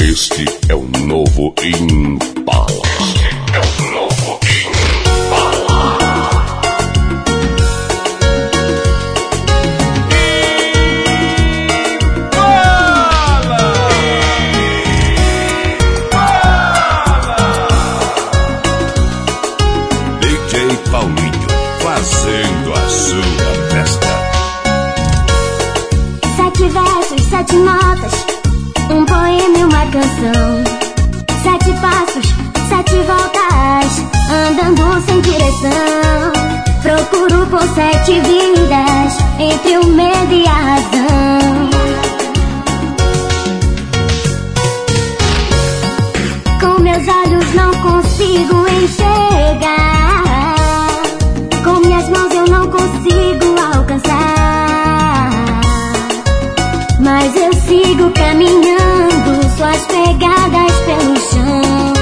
Este é o novo Impala. Este é o novo Impala. DJ Paulinho fazendo a sua festa. 7 versos, 7 notas, um poema e uma canção. 7 passos, 7 voltas, andando sem direção. Procuro por 7 vidas, entre o medo e a razão. Com meus olhos não consigo enxergar, com minhas mãos eu não consigo alcançar, mas eu sigo caminhando, suas pegadas pelo chão.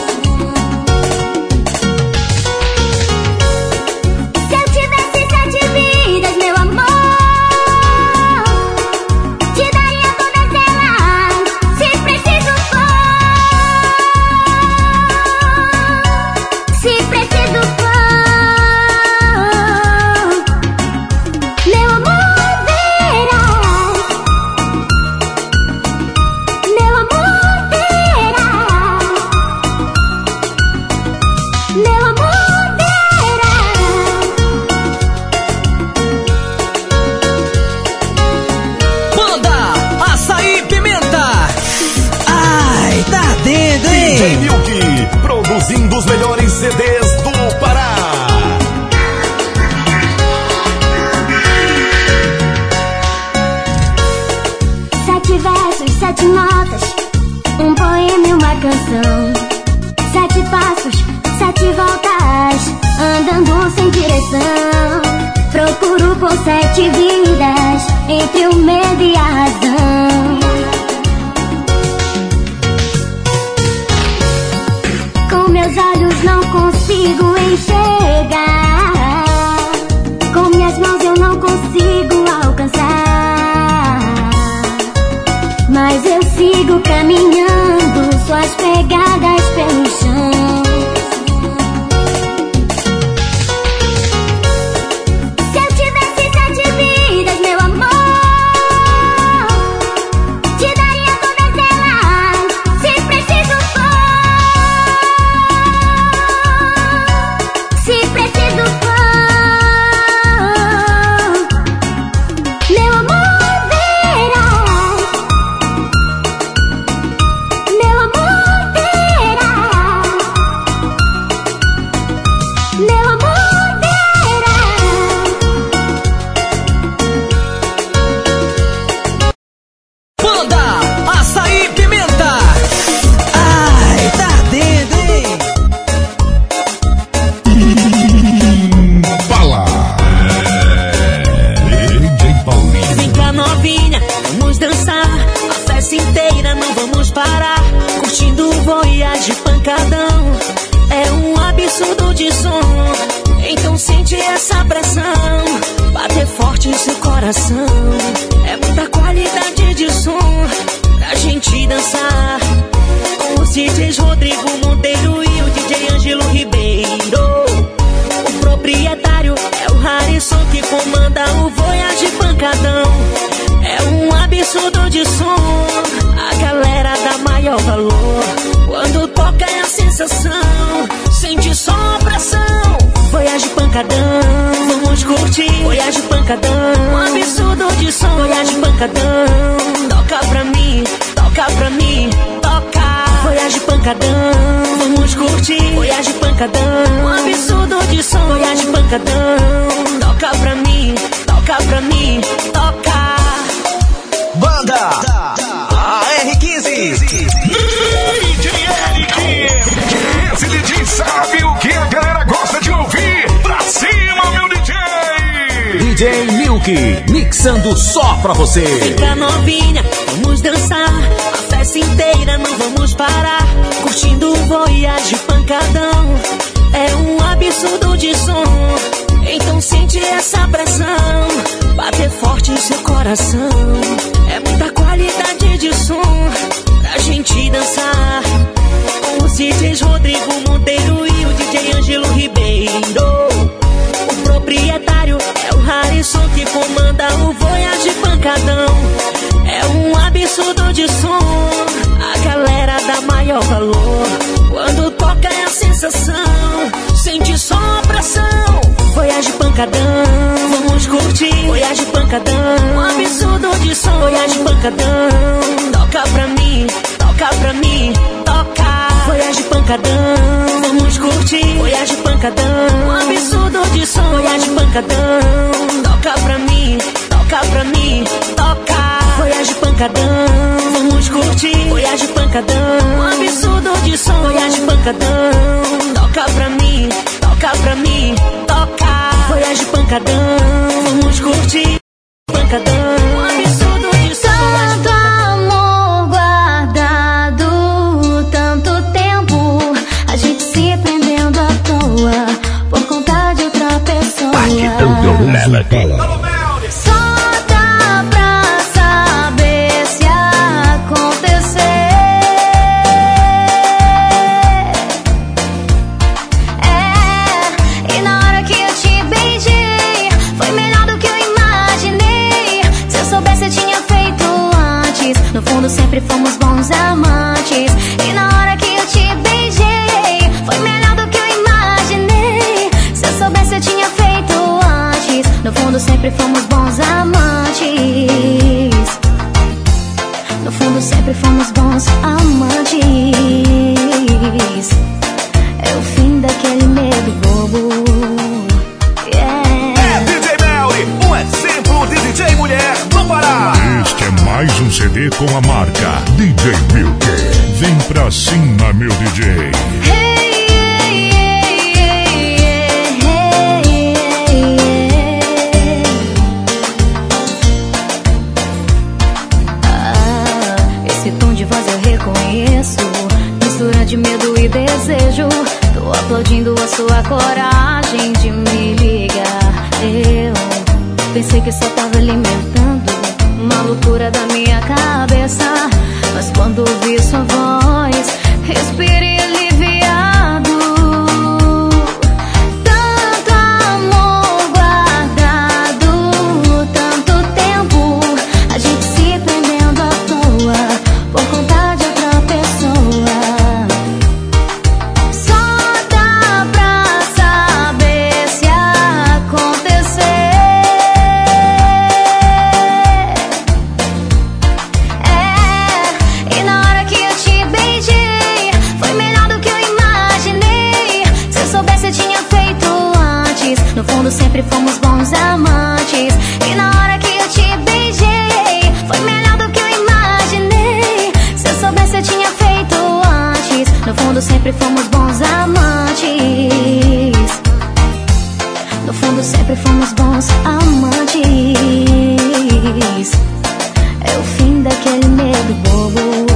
Se eu tivesse 7 vidas, meu amor, te daria todas elas, se preciso for. Se preciso for, meu amor, verás. Meu amor, verás. Meu amor, verás. Banda Açaí Pimenta. Ai, tá dentro, DJ hein? Milk, produzindo os melhores CDs do Pará. 7 versos, 7 notas, um poema e uma canção. 7 passos, 7 voltas, andando sem direção. Procuro por 7 vidas, entre o medo e a razão. Com meus olhos não consigo enxergar, com minhas mãos eu não consigo alcançar, mas eu sigo caminhando, suas pegadas pelo chão. Se eu tivesse 7 vidas, meu amor, te daria todas elas, se preciso for. Se preciso for, meu amor, verás. Meu amor, verás. Meu amor, verás. Banda Açaí Pimenta. Ai, tá dentro, hein? Impala. DJ Paulinho. Vem cá, novinha, vamos dançar a festa inteira, não vamos parar. Curtindo o voyage pancadão, é um absurdo de som. Então sente essa pressão, bater forte em seu coração. É muita qualidade de som pra gente dançar. Com os DJs Rodrigo Monteiro e o DJ Ângelo Ribeiro. O proprietário é o Harrison que comanda o voyage pancadão. É um absurdo de som, a galera dá maior valor. Quando toca é a sensação, sente só a pressão. Voyage pancadão, vamos curtir. Voyage pancadão, um absurdo de som. Voyage pancadão, toca pra mim, toca pra mim, toca. Voyage pancadão, vamos curtir. Voyage pancadão, um absurdo de som. Voyage pancadão, toca pra mim, toca pra mim, toca. Banda AR15. DJ Eric. Esse DJ sabe o que a galera gosta de ouvir. Pra cima, meu DJ. DJ Milk, mixando só pra você. Vem cá, novinha, vamos dançar a festa inteira, não vamos parar. Curtindo o voyage pancadão, é um absurdo de som. Então sente essa pressão, bater forte em seu coração. É muita qualidade de som pra gente dançar. Com os DJs Rodrigo Monteiro e o DJ Ângelo Ribeiro. O proprietário é o Harrison que comanda o Voyage Pancadão. É um absurdo de som, a galera dá maior valor. Quando toca é a sensação, sente só a pressão. Voyage Pancadão, vamos curtir. Voyage Pancadão, um absurdo de som. Voyage Pancadão, toca pra mim, toca pra mim, toca. Voyage Pancadão, vamos curtir. Voyage Pancadão, um absurdo de som. Voyage Pancadão, toca pra mim, toca pra mim, toca. Voyage Pancadão, vamos curtir. Voyage Pancadão, um absurdo de som. Voyage Pancadão, toca pra mim, toca pra mim, toca. Voyage Pancadão, vamos curtir. Pancadão, um absurdo de som. Tanto amor guardado, tanto tempo, a gente se prendendo à toa por conta de outra pessoa. Só dá pra saber se acontecer. E na hora que eu te beijei, foi melhor do que eu imaginei. Se eu soubesse eu tinha feito antes. No fundo sempre fomos bons amantes. E na hora que eu te beijei, foi melhor do que eu imaginei. Se eu soubesse eu tinha feito antes. No fundo sempre fomos bons amantes. No fundo sempre fomos bons amantes. É o fim daquele medo bobo. É DJ Melly, um exemplo de DJ mulher do Pará. Este é mais um CD com a marca DJ Milk. Vem pra cima, meu DJ. Esse tom de voz eu reconheço, mistura de medo e desejo. Tô aplaudindo a sua coragem de me ligar. Eu pensei que só tava alimentando uma loucura da minha cabeça, mas quando ouvi sua voz, respirei aliviado. Tanto amor guardado, tanto tempo, a gente se prendendo à toa por conta de outra pessoa. Só dá pra saber se acontecer. E na hora que eu te beijei, foi melhor do que eu imaginei. Se eu soubesse eu tinha feito antes. No fundo sempre fomos bons amantes. E na hora que eu te beijei, foi melhor do que eu imaginei. Se eu soubesse eu tinha feito antes. No fundo sempre fomos bons amantes. No fundo sempre fomos bons amantes. É o fim daquele medo bobo.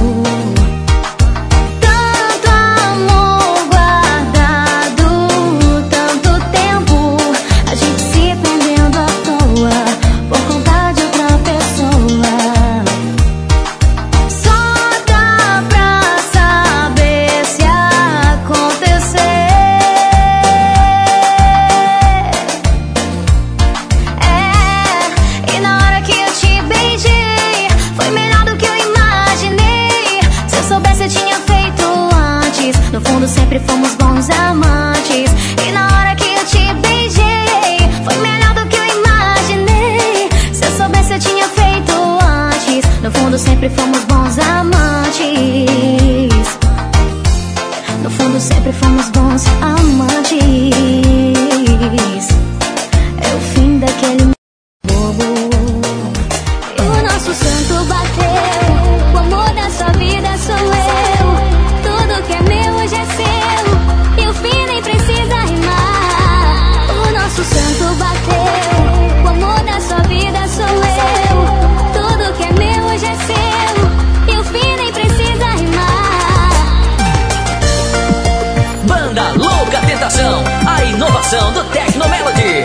Tanto amor guardado, tanto tempo, a gente se prendendo à toa por conta de outra pessoa. Só dá pra saber se acontecer. E na hora que eu te beijei, foi melhor do que eu imaginei. Se eu soubesse eu tinha feito antes. No fundo sempre fomos bons amantes. E na hora que eu te beijei, foi melhor do que eu imaginei. Se eu soubesse eu tinha feito antes. No fundo sempre fomos bons amantes. No fundo sempre fomos bons amantes. É o fim daquele bobo. O nosso santo bateu, o amor da sua vida sou eu. Tudo que é meu hoje é seu, e o fim nem precisa rimar. O nosso santo bateu, o amor da sua vida sou eu. Tudo que é meu hoje é seu, e o fim nem precisa rimar. Banda Louca Tentação, a inovação do Tecno Melody.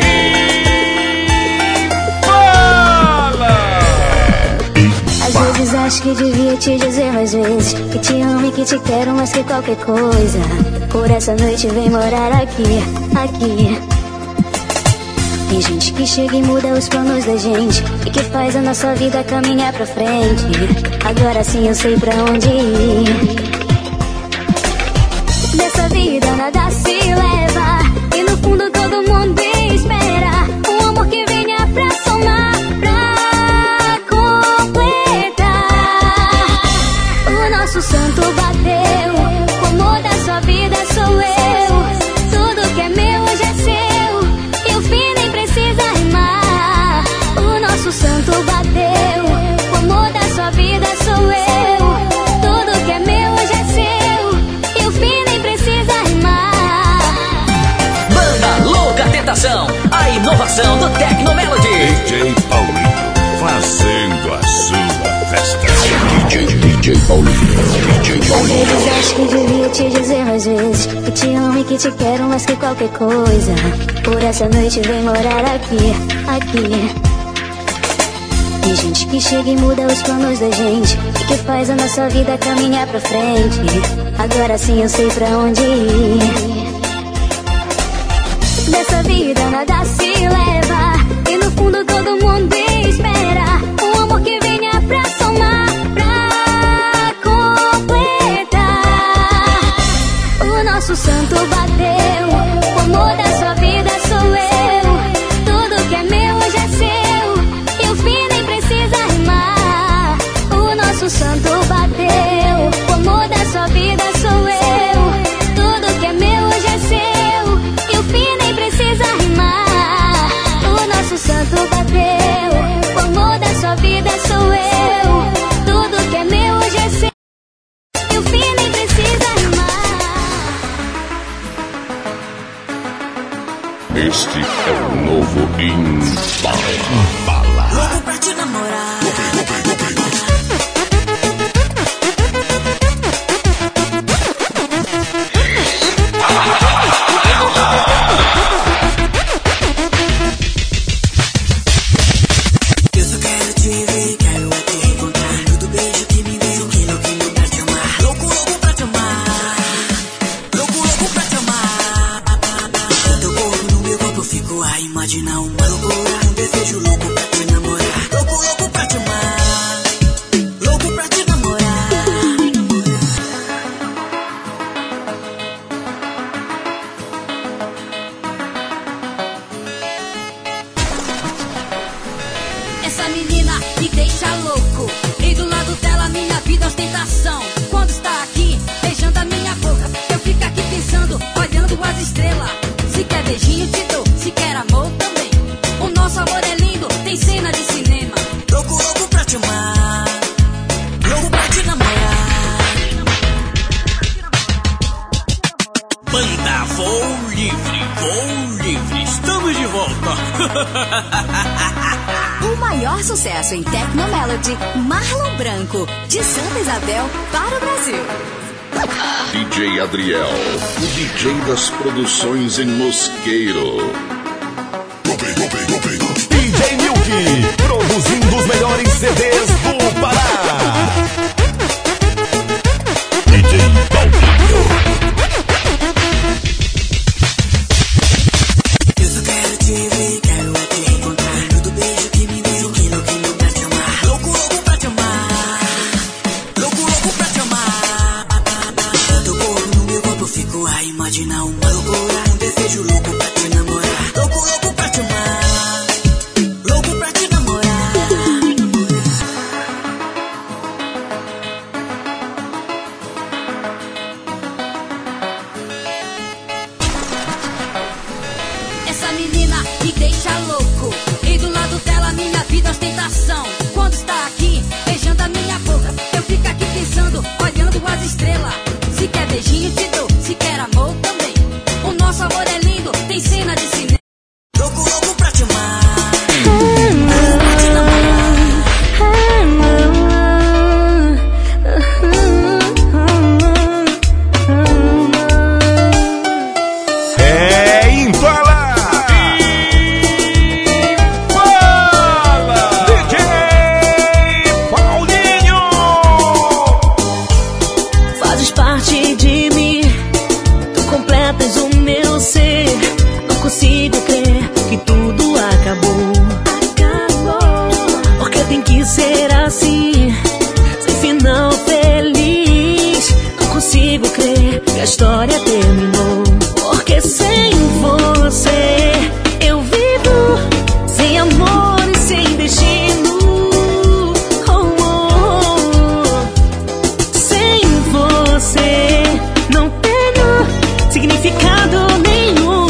Às vezes acho que devia devia te dizer mais vezes que te amo e que te quero mais que qualquer coisa. Por essa noite vem morar aqui, aqui. Tem gente que chega e muda os planos da gente e que faz a nossa vida caminhar pra frente. Agora sim eu sei pra onde ir. Dessa vida nada se leva e no fundo todo mundo espera um amor que venha pra somar, pra completar. O nosso santo bateu, o amor da sua vida sou eu. Tudo que é meu hoje é seu e o fim nem precisa rimar. O nosso santo bateu, o amor da sua vida sou eu. Tudo que é meu hoje é seu e o fim nem precisa rimar. Banda Louca Tentação, a inovação do Tecnomelody. DJ Paulinho, fazendo a sua festa. DJ Paulinho. Às vezes acho que devia te dizer mais vezes que te amo e que te quero mais que qualquer coisa. Por essa noite vem morar aqui, aqui. Tem gente que chega e muda os planos da gente e que faz a nossa vida caminhar pra frente. Agora sim eu sei pra onde ir. Dessa vida nada se leva e no fundo todo mundo espera um amor que venha pra somar, pra completar. O nosso santo bateu, o amor da sua vida sou eu. Tudo que é meu hoje é seu e o fim nem precisa rimar. O nosso santo bateu, o amor da sua vida sou eu. Tudo que é meu hoje é seu e o fim nem precisa rimar. O nosso santo bateu, o amor da sua vida sou eu. Tudo que é meu hoje é seu e o fim nem precisa rimar. Este é o novo Impala. Louco pra te namorar. Eu só quero te ver, quero é te encontrar. Todo beijo que me deu, que louquinho pra te amar. Louco, louco pra te amar. Louco, louco pra te amar. Teu corpo no meu corpo, eu fico a imaginar uma loucura. Um desejo louco pra te namorar. Louco, louco pra te amar. Louco pra te namorar. Essa menina me deixa louco e do lado dela minha vida é ostentação. Quando está aqui, beijando a minha boca, eu fico aqui pensando, olhando as estrelas. Se quer beijinho te dou, se quer amor também. O nosso amor é lindo, tem cena de cinema. Louco, louco pra te amar. Louco pra te namorar. Banda Voo Livre, estamos de volta. O maior sucesso em Tecnomelody, Marlon Branco, de Santa Isabel para o Brasil. DJ Adriel, o DJ das produções em Mosqueiro. DJ Milk, produzindo os melhores CDs do Pará. DJ Paulinho. Eu só quero te ver, quero é te encontrar. Todo beijo que me deu, que louquinho pra te amar. Louco, louco pra te amar. Louco, louco pra te amar. Teu corpo no meu corpo, eu fico a imaginar uma loucura. Um desejo louco pra te namorar. Louco, louco pra te amar. Louco pra te namorar. Essa menina me deixa louco e do lado dela minha vida é ostentação. Quando está aqui, beijando a minha boca, eu fico aqui pensando, olhando as estrelas. Se quer beijinho te dou, se quer amor também. O nosso amor é lindo, tem cena de cinema. Louco, louco pra te amar. Louco pra te namorar. É Impala. DJ Paulinho. parte de mim. Tu completas o meu ser. Não consigo crer que tudo acabou. Porque tem que ser assim, sem final feliz. Não consigo crer que a história terminou. Porque sem você eu vivo sem amor e sem destino. Sem você não tenho significado nenhum.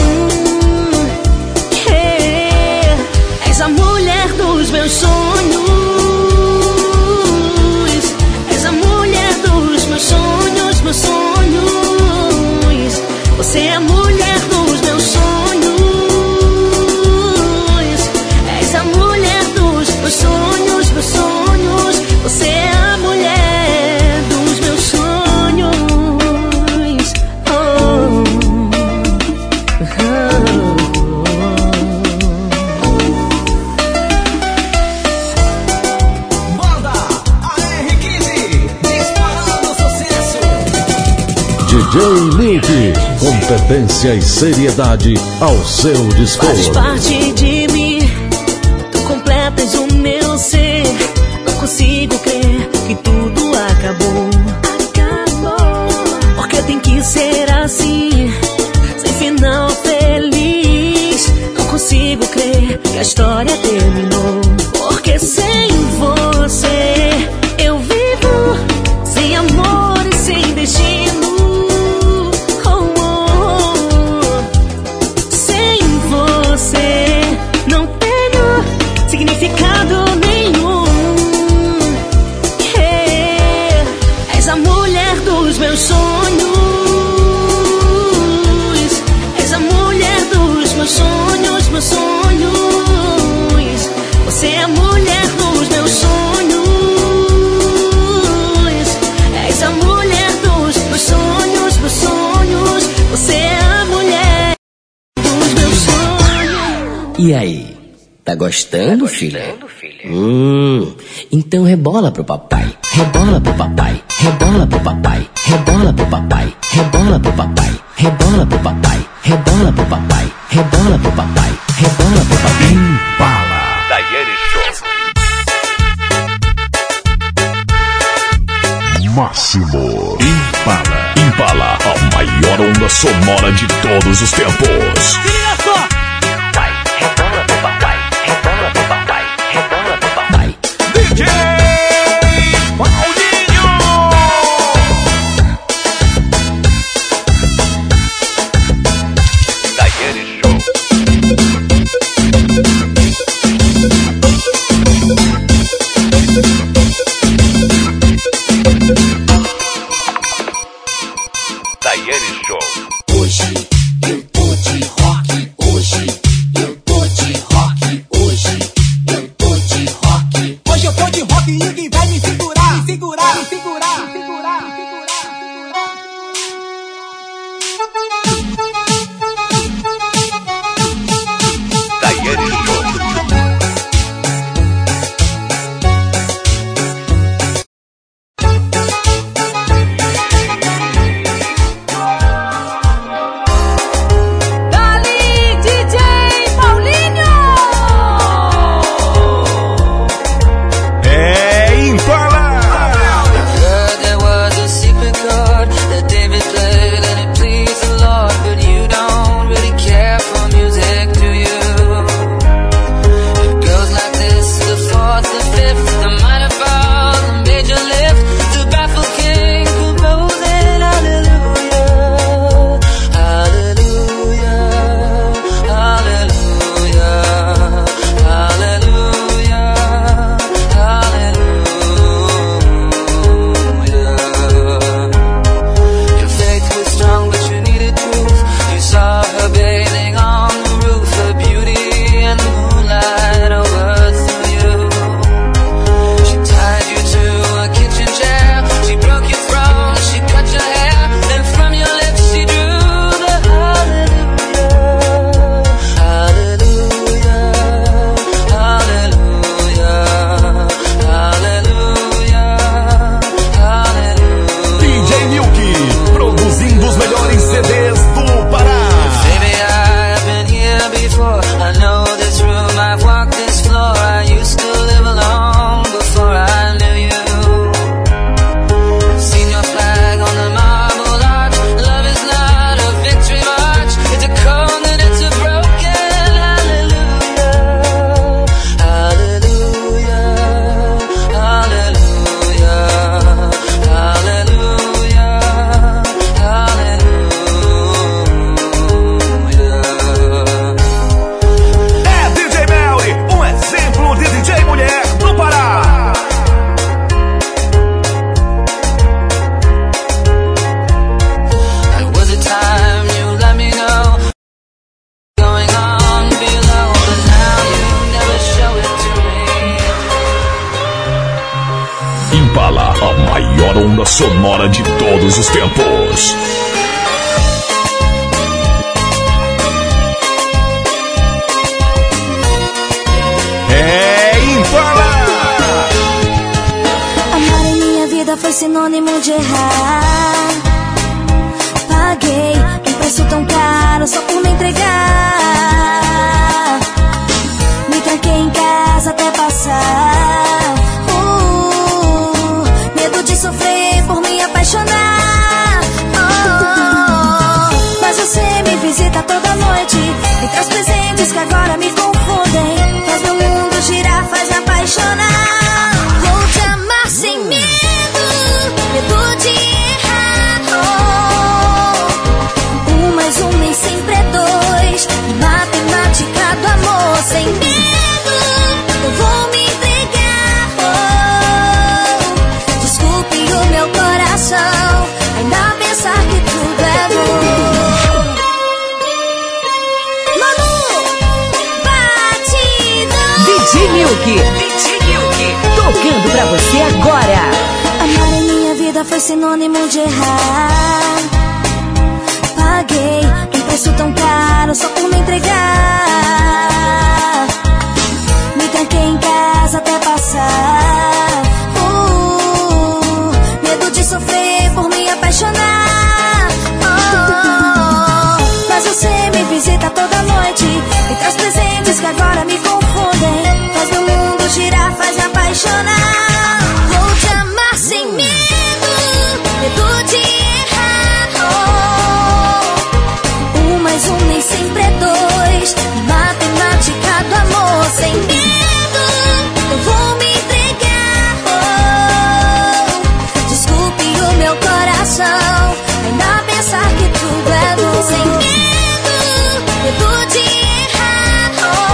És a mulher dos meus sonhos. És a mulher dos meus sonhos, meus sonhos. Você é a mulher dos meus sonhos. És a mulher dos meus sonhos, meus sonhos. Você é a mulher dos meus sonhos. Banda AR15, disparando sucesso. DJ Milk, competência e seriedade ao seu dispor. Faz parte de mim, tu completas o meu ser. Não consigo crer que tudo acabou. Porque tem que ser assim, sem final feliz. Não consigo crer que a história terminou. Porque sem você eu vivo sem amor e sem destino. Sem você não tenho significado nenhum. És a mulher dos meus sonhos. És a mulher dos meus sonhos, meus sonhos. Você é a mulher dos meus sonhos. És a mulher dos meus sonhos, meus sonhos. Você é a mulher dos meus sonhos. E aí, tá gostando, filha? Então rebola pro papai, rebola pro papai, rebola pro papai, rebola pro papai, rebola pro papai, rebola pro papai, rebola pro papai, rebola pro papai, rebola pro papai. Impala. Daiane Show. Máximo. Impala. Impala, a maior onda sonora de todos os tempos. Papai, rebola pro papai, rebola pro papai, rebola pro papai. DJ Paulinho. Daiane Show. Daiane Show. Hoje eu tô de rock. sonora de todos os tempos. É Impala! Amar em minha vida foi sinônimo de errar. Paguei um preço tão caro só por me entregar. Me tranquei em casa até passar. Medo de sofrer por me apaixonar. Mas você me visita toda noite e traz presentes que agora me confundem. Faz meu mundo girar, faz me apaixonar. Vou te amar sem medo, medo de errar. Um mais um nem sempre é dois. Matemática do amor sem medo. Eu vou me entregar. Desculpe o meu coração ainda pensar que tudo é bom. Manu, batidão. DJ Milk, tocando pra você agora. Amar em minha vida foi sinônimo de errar. Paguei um preço tão caro só por me entregar. Me tranquei em casa até passar. Medo de sofrer por me apaixonar. Mas você me visita toda noite e traz presentes que agora me confundem. Faz meu mundo girar, faz me apaixonar. Vou te amar sem medo, medo de errar. Um mais um nem sempre é dois. Matemática do amor sem medo. Eu vou me entregar. Desculpe o meu coração ainda pensar que tudo é bom. Sem medo, medo de errar.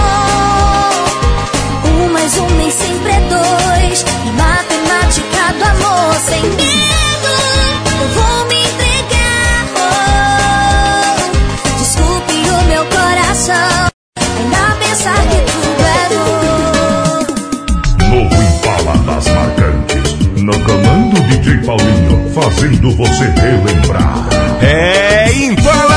Um mais um nem sempre é dois. Matemática do amor sem medo. Eu vou me entregar. Desculpe o meu coração ainda pensar que tudo é bom. Novo Impala das marcantes. No comando DJ Paulinho, fazendo você relembrar. É Impala!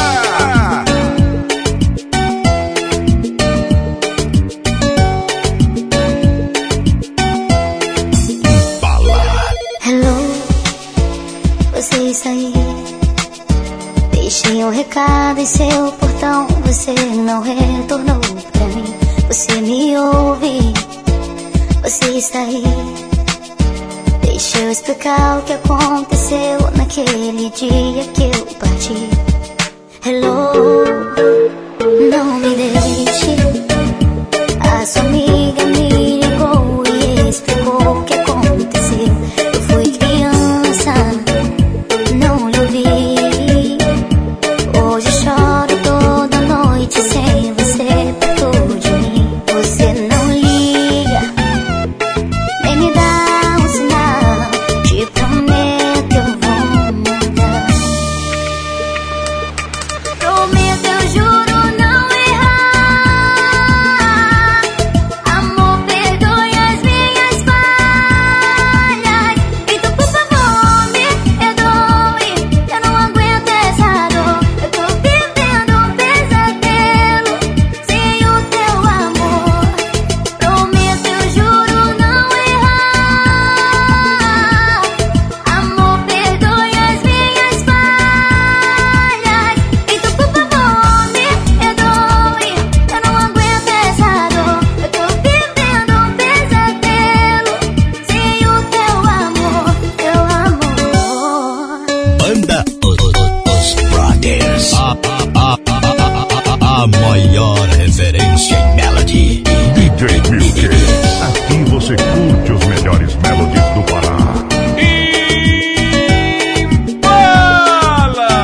Hello, você está aí? Deixei um recado em seu portão. Você não retornou pra mim. Você me ouve? Você está aí? Deixa eu explicar o que aconteceu naquele dia que eu parti. Hello, não me deixe. A sua amiga me ligou e explicou o que aconteceu. Eu fui criança, não lhe ouvi. Hoje choro toda noite sem você perto de mim. Você não liga, nem me dá um sinal. Te prometo eu vou mudar. Prometo, eu juro não errar. Amor, perdoe as minhas falhas. Então por favor me perdoe. Eu não aguento essa dor. Eu tô vivendo um pesadelo sem o teu amor. Prometo, eu juro não errar. Amor, perdoe as minhas falhas. Então por favor me perdoe. Eu não aguento essa dor. Eu tô vivendo um pesadelo sem o teu amor, teu amor. Banda Os Brothers. A maior referência em melody. DJ Milk, aqui você curte os melhores melodies do Pará. Impala!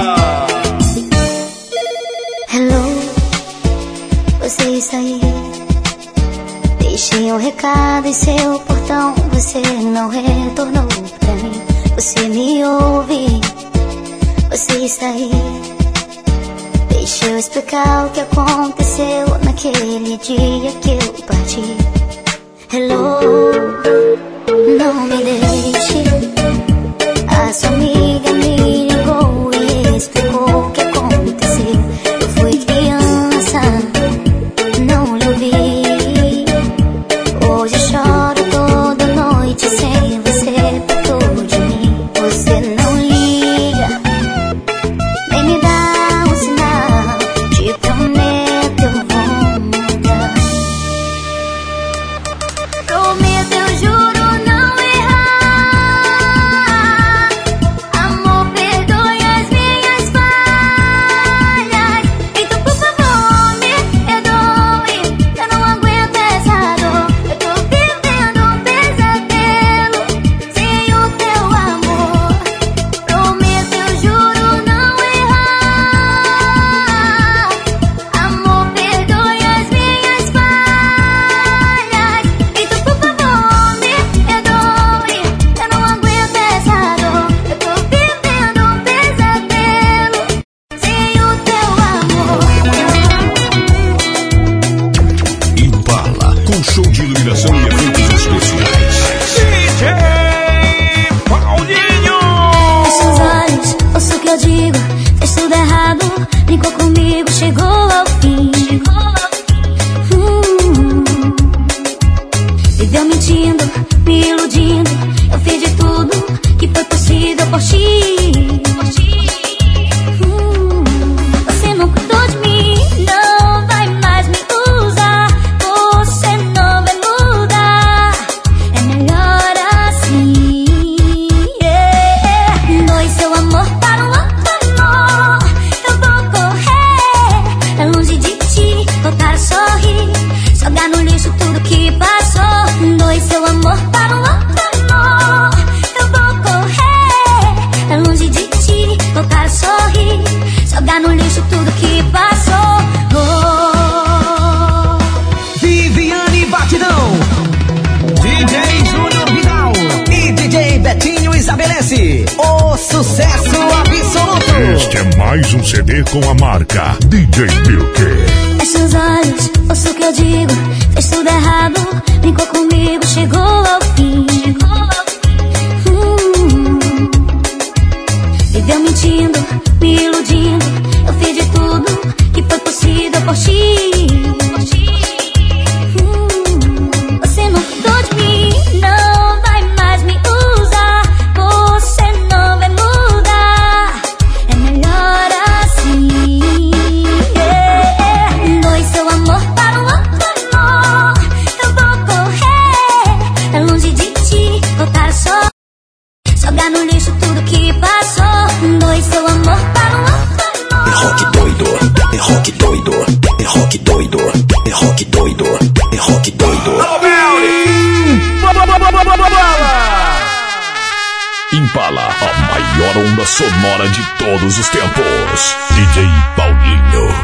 Hello, você está aí? Deixei um recado em seu portão. Você não retornou pra mim. Você me ouve? Você está aí? Deixa eu explicar o que aconteceu naquele dia que eu parti. Hello, não me deixe. A sua amiga me ligou e explicou o que aconteceu. Eu fui criança, não lhe ouvi. Hoje choro toda noite sem você perto de mim. Você não liga, nem me dá um sinal. Te prometo, eu vou mudar. Prometo, eu juro não errar. Amor, perdoe as minhas falhas. Então, por favor, me perdoe. Eu não aguento essa dor. Eu tô vivendo um pesadelo sem o teu amor. Prometo, eu juro não errar. Amor, perdoe as minhas falhas. Então, por favor, me perdoe. Eu não aguento essa dor. Eu tô vivendo um pesadelo sem o teu amor. Impala, com show de iluminação e efeitos especiais. DJ Paulinho. Fecha os olhos, ouça o que eu digo. Fez tudo errado, brincou comigo, chegou ao fim. Viveu mentindo, me iludindo. Eu fiz de tudo que foi possível por ti. Você não cuidou de mim, não vai mais me usar. Você não vai mudar, é melhor assim. Doe seu amor para um outro amor. Eu vou correr pra longe de ti, voltar a sorrir, jogar no lixo tudo que passou. Doe seu amor para um outro amor. Eu vou correr pra longe de ti, voltar a sorrir, jogar no lixo tudo que passou. Viviane Batidão, DJ Júnior Vidal e DJ Betinho estabelece o sucesso absoluto. Este é mais um CD com a marca DJ Milk. Fecha os olhos, ouça o que eu digo. Fez tudo errado, brincou comigo, chegou ao fim. Viveu mentindo, me iludindo. Eu fiz de tudo que foi possível por ti. Você não cuidou de mim, não vai mais me usar. Você não vai mudar, é melhor assim. Doe seu amor para um outro amor. Eu vou correr pra longe de ti, voltar só, jogar no lixo tudo que passou. Doe seu amor para um outro amor. É rock doido, é rock doido, é rock doido, é rock doido, é rock doido. Impala, a maior onda sonora de todos os tempos. DJ Paulinho.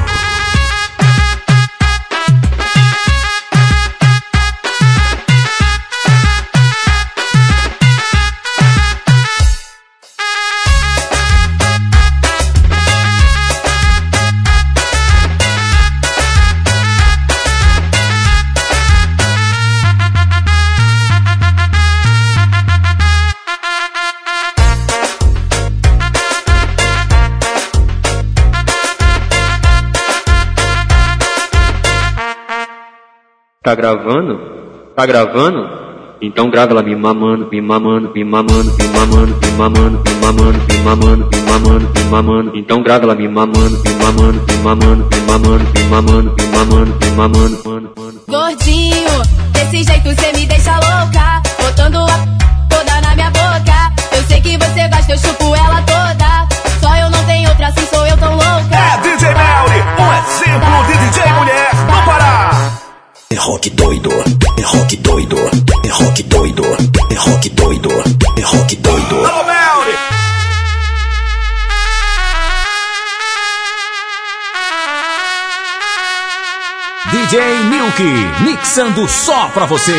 Tá gravando? Tá gravando? Então grava ela me mamando, me mamando, me mamando, me mamando, me mamando, me mamando, me mamando, me mamando, me mamando. Então grava ela me mamando, me mamando, me mamando, me mamando, me mamando, me mamando, me mamando. Gordinho, desse jeito cê me deixa louca, botando a toda na minha boca. Eu sei que você gosta, eu chupo ela toda. Só eu não tenho outra, assim sou eu tão louca. É DJ Melly, um exemplo de DJ mulher do Pará. É rock doido, é rock doido, é rock doido, é rock doido, é rock doido. Alô, Melly! DJ Milk, mixando só pra você.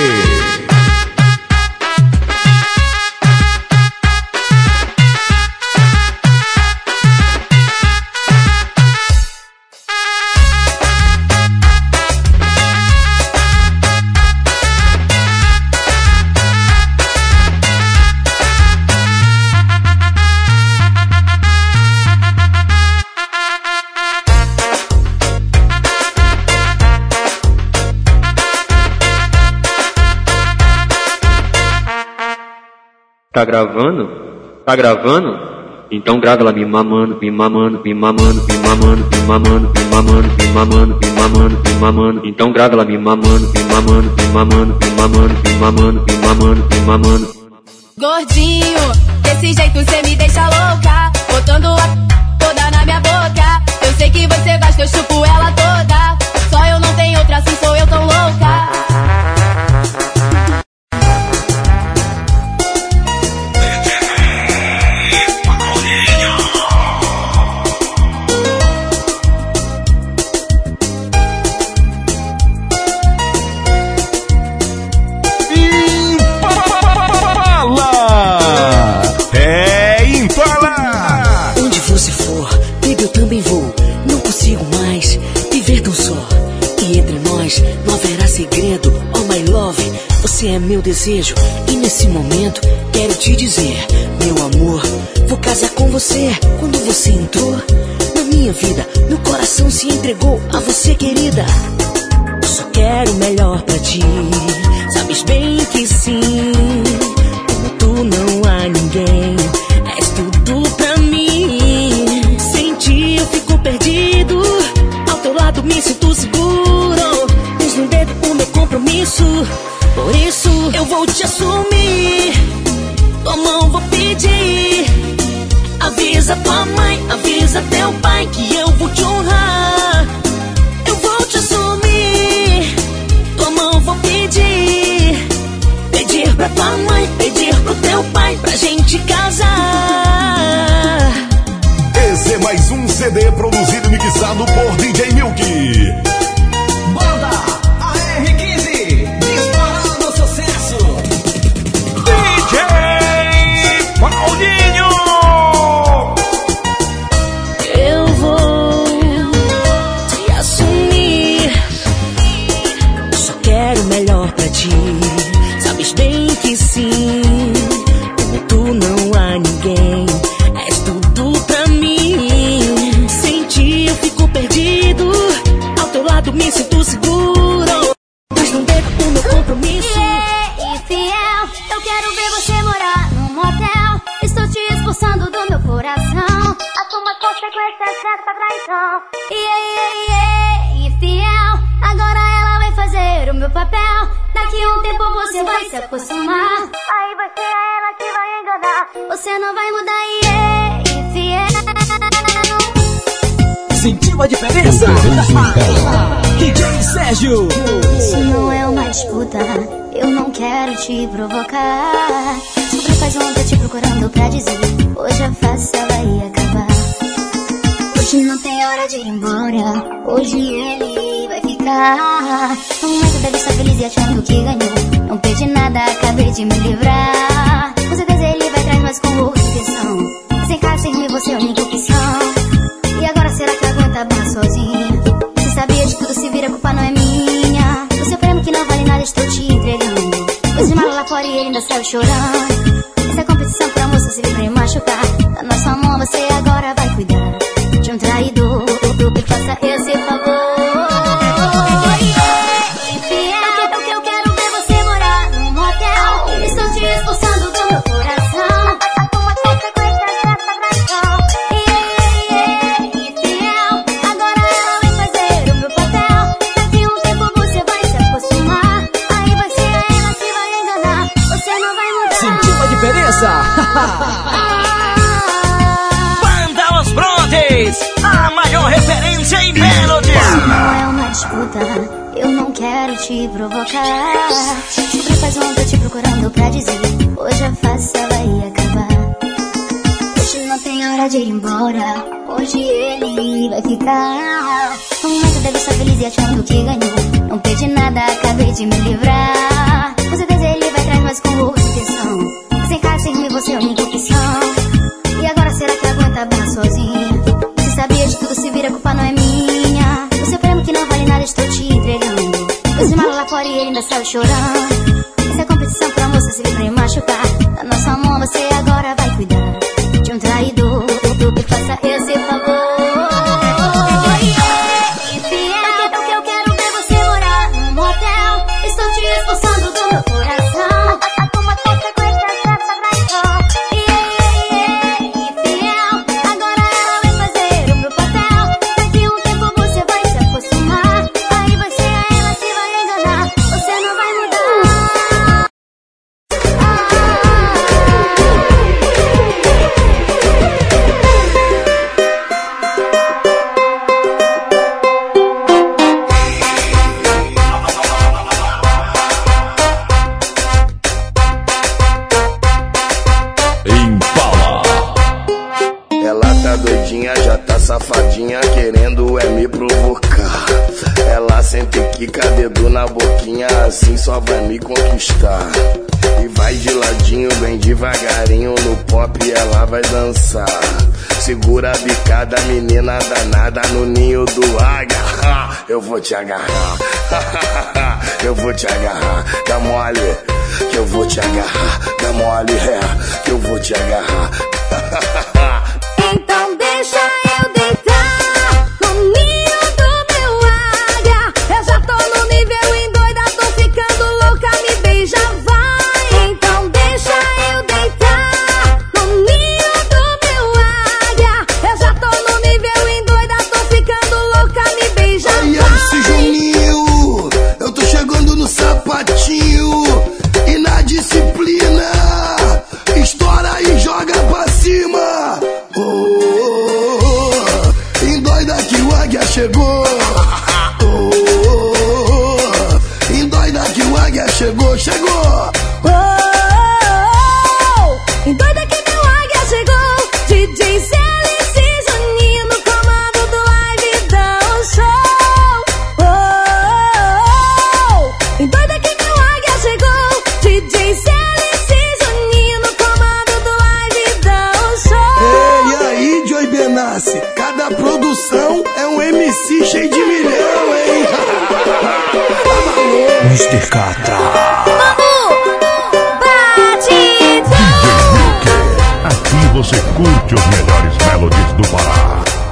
Tá gravando? Tá gravando? Então grava ela me mamando, me mamando, me mamando, me mamando, me mamando, me mamando, me mamando, me mamando, me mamando. Então grava ela me mamando, me mamando, me mamando, me mamando, me mamando, me mamando, me mamando. Gordinho, desse jeito cê me deixa louca, botando a toda na minha boca. Eu sei que você gosta, eu chupo ela toda. Só eu não tenho outra, assim sou eu tão louca. Você é meu desejo e nesse momento quero te dizer, meu amor, vou casar com você. Quando você entrou na minha vida, meu coração se entregou a você, querida. Eu só quero o melhor pra ti, sabes bem que sim. Como tu não há ninguém, és tudo pra mim. Sem ti eu fico perdido, ao teu lado me sinto seguro. Tens no dedo o meu compromisso, por isso eu vou te assumir. Tua mão vou pedir. Avisa tua mãe, avisa teu pai que eu vou te honrar. Eu vou te assumir. Tua mão vou pedir. Pedir pra tua mãe, pedir pro teu pai, pra gente casar. Esse é mais um CD produzido e mixado por DJ Milky. Banda AR15, disparando sucesso. DJ Paulinho. Eu vou te assumir. Só quero o melhor pra ti, sabes bem que sim. Como tu não há ninguém, és tudo pra mim. Sem ti eu fico perdido, ao teu lado me sinto seguro. Mas não devo o meu compromisso. E fiel, eu quero ver você morar num motel. Estou te expulsando do meu coração. Assuma as consequências dessa traição. E fiel, agora ela vai fazer o meu papel. Daqui a um tempo você vai se acostumar. Aí vai ser ela que vai enganar. Você não vai mudar. E fiel. Sentiu a diferença? DJ Sérgio. Isso não é uma disputa, eu não quero te provocar. Sempre faz ontem te procurando pra dizer, hoje a face ela ia acabar. Hoje não tem hora de ir embora, hoje ele vai ficar. No momento deve estar feliz e achando que ganhou. Não perdi nada, acabei de me livrar. Com certeza ele vai atrás, mas com outra intenção. Sem casa, sem ruim, você é a única opção. E agora será que aguenta mais sozinha? Você sabia de tudo, se vira, a culpa não é minha. Você prêmio que não vale nada, estou te entregando. Esse mal lá fora e ele ainda saiu chorando. Essa competição pra moça se livre e machucar. Da nossa mão você agora vai cuidar de um traidor. Que faça esse favor. Infiel, porque eu quero ver você morar num motel. Estou te expulsando do meu coração. Assuma as consequências dessa traição. Infiel, agora ela vai fazer o meu papel. Daqui a um tempo você vai se acostumar. Aí vai ser ela que vai enganar. Você não vai mudar. Sentiu a diferença? Banda Os Brontes, a maior referência em melody. Não é uma disputa, eu não quero te provocar. Sempre faz ontem te procurando pra dizer, hoje a face ela ia acabar. Hoje não tem hora de ir embora, hoje ele vai ficar. No momento deve estar feliz e achando que ganhou. Não perdi nada, acabei de me livrar. Com certeza ele vai atrás, mas com outra intenção. Sem casa, sem ruim, você é a única opção. E agora será que aguenta mais sozinha? Você sabia de tudo, se vira, a culpa não é minha. Você prêmio que não vale nada, estou te entregando. Esse mal lá fora e ele ainda saiu chorando. Essa competição pra moça se livre e machucar. Da nossa mão você agora vai cuidar de um traidor. Que faça esse favor. Infiel, porque eu quero ver você morar num motel. Estou te expulsando do meu coração. Assuma as consequências dessa traição. doidinha, já tá safadinha, querendo é me provocar. Ela senta e quica, dedo na boquinha, assim só vai me conquistar. E vai de ladinho, bem devagarinho, no pop ela vai dançar. Segura a bicada, menina danada, no ninho do águia. Eu vou te agarrar, eu vou te agarrar. Dá mole, que eu vou te agarrar. Dá mole, que eu vou te agarrar. Então deixa eu deitar no ninho do meu águia. Eu já tô no nível endoida, tô ficando louca, me beija, vai. Então deixa eu deitar no ninho do meu águia. Eu já tô no nível endoida, tô ficando louca, me beija, vai. Ai, esse Juninho, eu tô chegando no sapatinho e na disciplina. Estoura e joga pra cima. Oh, oh, oh. Endoida que o águia chegou. Oh, oh, oh. Endoida que o águia chegou, chegou. Oh, oh, oh. Endoida que meu águia chegou. DJ CLC Juninho no comando do live dá um show. Oh, oh, oh. Endoida que meu águia chegou. DJ CLC Juninho no comando do live dá um show. Ei, aí, Joy Benassi, cada produção é um MC cheio de milhão, hein? Mr. Catra. Aqui você curte os melhores melodies do Pará.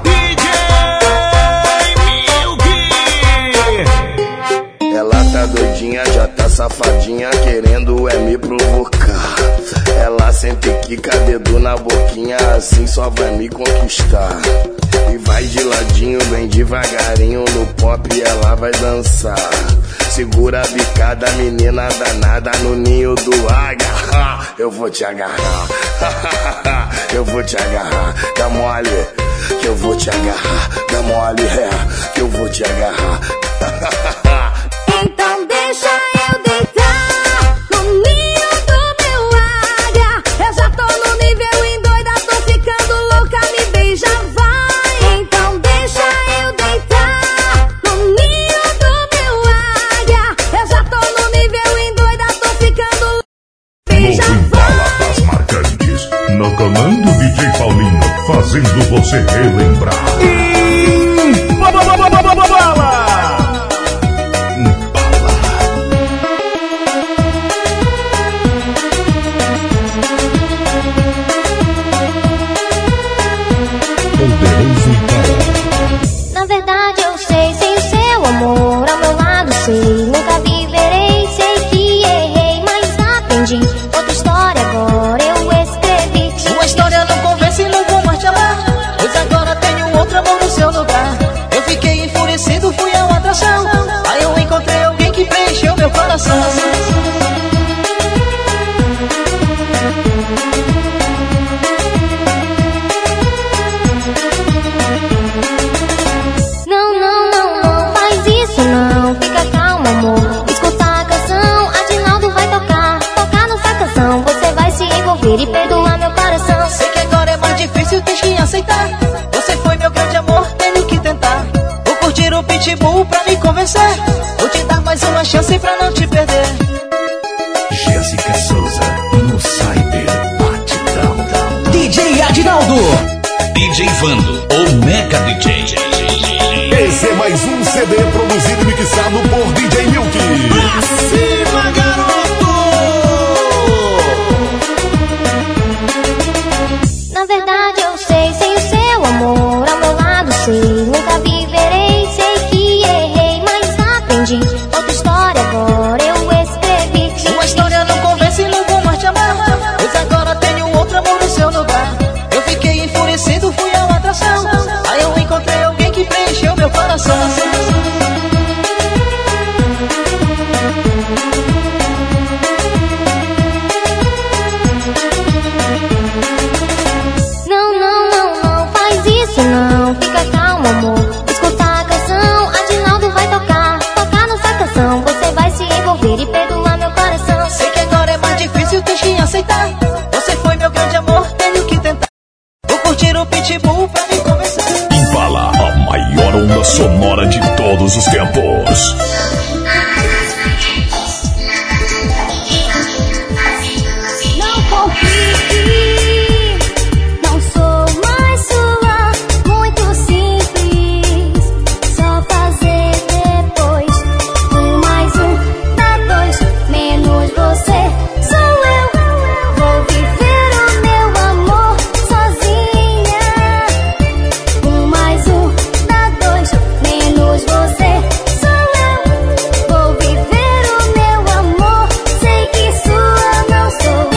Ela tá doidinha, já tá safadinha, querendo é me provocar. Ela senta e quica, dedo na boquinha, assim só vai me conquistar. E vai de ladinho, bem devagarinho, no pop ela vai dançar. Segura a bicada, menina danada, no ninho do águia. Eu vou te agarrar, eu vou te agarrar. Dá mole, que eu vou te agarrar. Dá mole, que eu vou te agarrar. Então deixa eu deitar no ninho do meu águia. Eu já tô no nível endoida, tô ficando louca, me beija, vai. Então deixa eu deitar no ninho do meu águia. Eu já tô no nível endoida, tô ficando louca, beija, Novo Embala das Marcantes. No comando DJ Paulinho, fazendo você relembrar. Bala! Na verdade eu sei, sem o seu amor ao meu lado sei. Nunca viverei, sei que errei, mas aprendi. Outra história agora eu escrevi. Sua história não convence e não vou mais te amar, pois agora tenho outro amor no seu lugar. Eu fiquei enfurecido, fui a uma atração. Aí eu encontrei alguém que preencheu meu coração. Não, não, não, não faz isso não. Fica calmo, amor. Escuta a canção, Adinaldo vai tocar. Tocar nossa canção, você vai se envolver e perdoar meu coração. Sei que agora é mais difícil, tens que aceitar. Você foi meu grande amor, tenho que tentar. Vou curtir o pitbull pra me convencer. Vou te dar mais uma chance pra não te perder. Jéssica Souza, no Cyber Batidão. DJ Adinaldo. DJ Vando, o Mega DJ. Esse é mais um CD produzido e mixado por DJ Milk. Pra cima, garoto! Na verdade eu sei, sem o seu amor ao meu lado sei. Nunca viverei, sei que errei, mas aprendi. Outra história agora eu escrevi. Sua história não convence e não vou mais te amar, pois agora tenho outro amor no seu lugar. Eu fiquei enfurecido, fui a uma atração. Aí eu encontrei alguém que preencheu meu coração. onda sonora de todos os tempos. Não complique, não sou mais sua, muito simples. Só fazer depois. 1 mais 1 dá 2, menos você sou eu. Vou viver o meu amor sozinha. 1 mais 1 dá 2, menos você sou eu. Vou viver o meu amor, sei que sua não sou.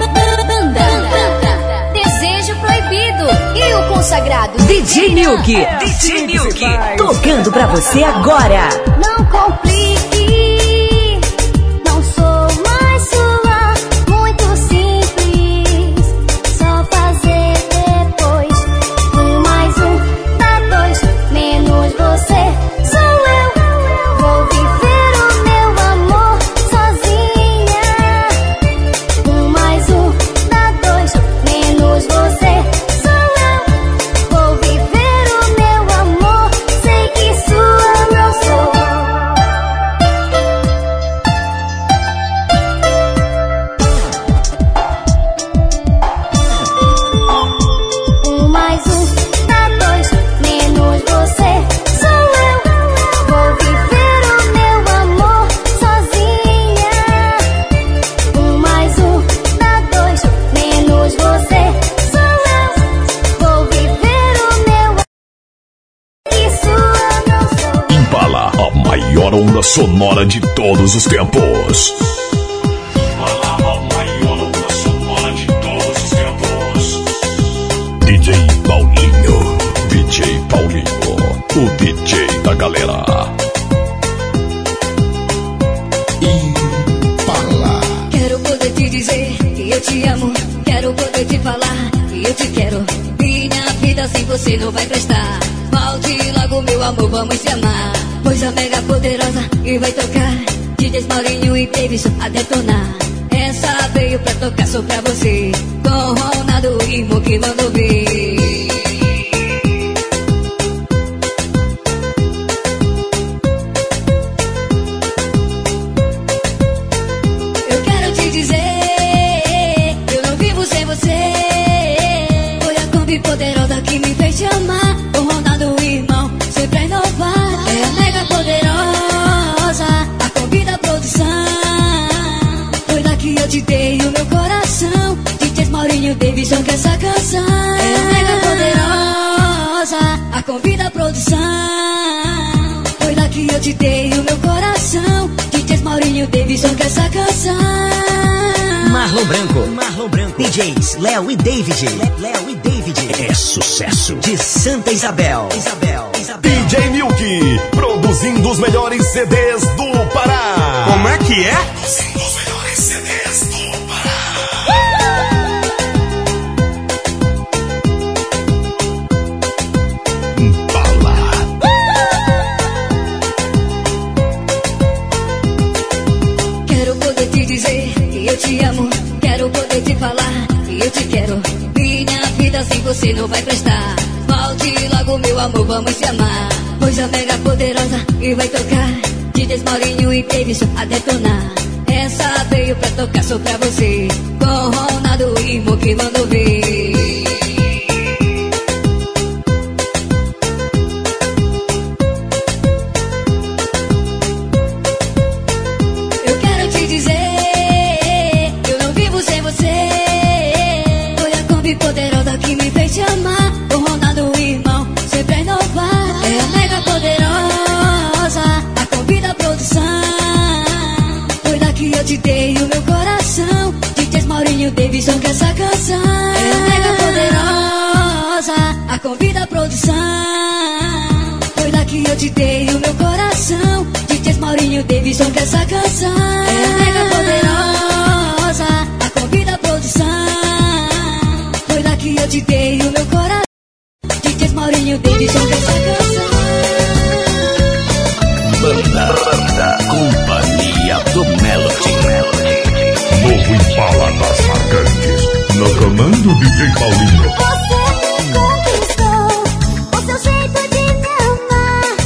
Desejo proibido e o consagrado DJ Milk, DJ Milk, tocando pra você agora. Não complique, não sou mais sua, muito simples. Só fazer depois. 1 mais 1 dá 2, menos você sou eu. Vou viver o meu amor sozinha. 1 mais 1 dá 2, menos você sou eu. Vou viver o meu amor, sei que sua não sou. Um mais 1 dá 2, menos você sou eu. Vou viver o meu amor sozinha. 1 mais 1 dá 2, menos você sou eu. Vou viver o meu amor, que sua não sou. Impala, a maior onda sonora de todos os tempos. Impala, a maior onda sonora de todos os tempos. DJ Paulinho, DJ Paulinho, o DJ da galera. Impala. Quero poder te dizer que eu te amo. Quero poder te falar que eu te quero. Minha vida sem você não vai prestar. Volte logo, meu amor, vamos se amar. Coisa mega poderosa e vai tocar. DJs Maurinho e Davidson a detonar. Essa veio pra tocar só pra você. Com Ronaldo e Moki mandou ver. Eu quero te dizer, eu não vivo sem você. Foi a Kombi poderosa que me fez te amar. Com Ronaldo, irmão, sempre a inovar. É a mega poderosa, a Kombi da produção. Foi lá que eu te dei o meu coração. DJs Maurinho, Davidson, que essa canção. É a mega poderosa, a Kombi da produção. Foi lá que eu te dei o meu coração. DJs Maurinho, Davidson, que essa canção. Marlon Branco, DJs Léo e David, É sucesso. de Santa Isabel. DJ Milk, produzindo os melhores CDs do Pará. Como é que é? Produzindo os melhores CDs do Pará. Impala. Quero poder te dizer que eu te amo. Quero poder te falar que eu te quero. Minha vida sem você não vai prestar. Volte logo, meu amor, vamos se amar. Coisa mega poderosa e vai tocar. DJs Maurinho e Davidson a detonar. Essa veio pra tocar só pra você. Com Ronaldo e Moki mandou ver. Eu quero te dizer, eu não vivo sem você. Foi a Kombi poderosa que me fez te amar. O Ronaldo, irmão, sempre a inovar. É a mega poderosa, a Kombi da produção. Foi lá que eu te dei o meu coração. DJs Maurinho, Davidson, que essa canção. É a mega poderosa, a Kombi da produção. Foi lá que eu te dei o meu coração. DJs Maurinho, Davidson, que essa canção. É a mega poderosa, a Kombi da produção. Foi lá que eu te dei o meu coração. DJs Maurinho, Davidson, que essa canção. Banda Companhia do Melody. Novo Impala das Marcantes. No comando DJ Paulinho. Você me conquistou, o seu jeito de me amar.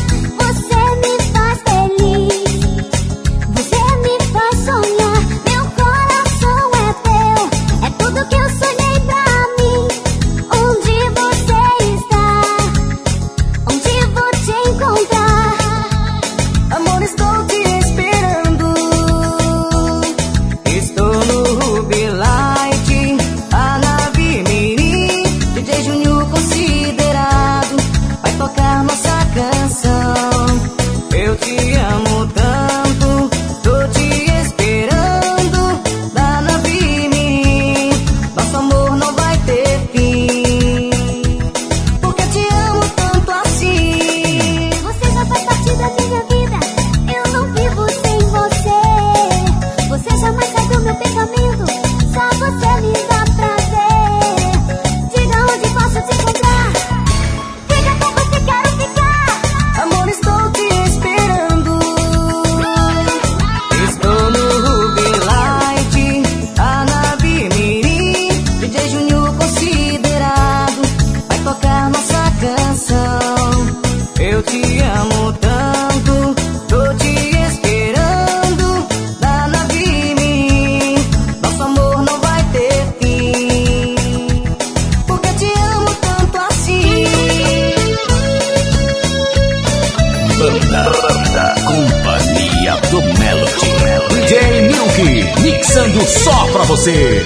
pra você.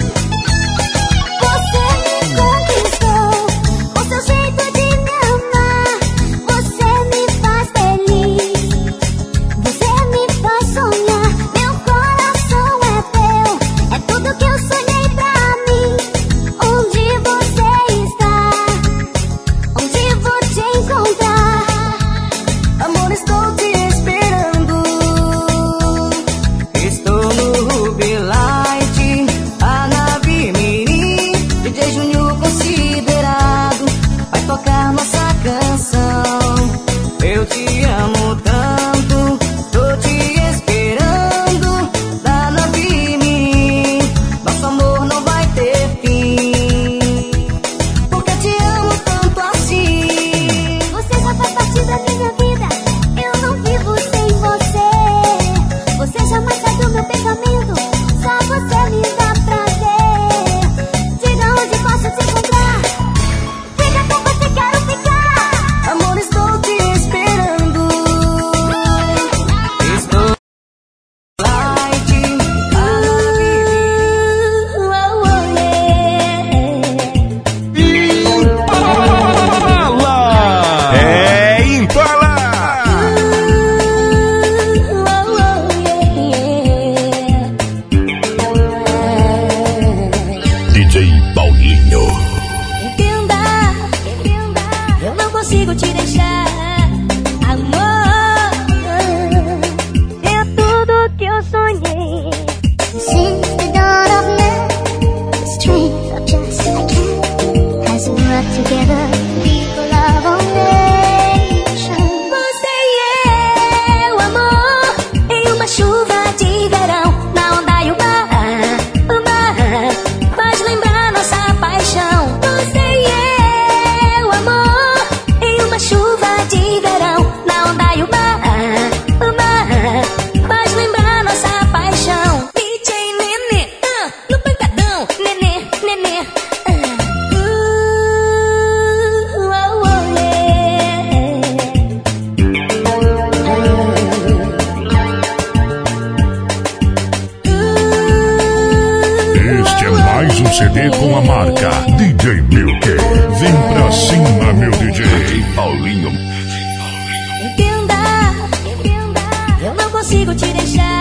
CD com a marca DJ Milk. Vem pra cima, meu DJ Paulinho. Entenda, eu não consigo te deixar,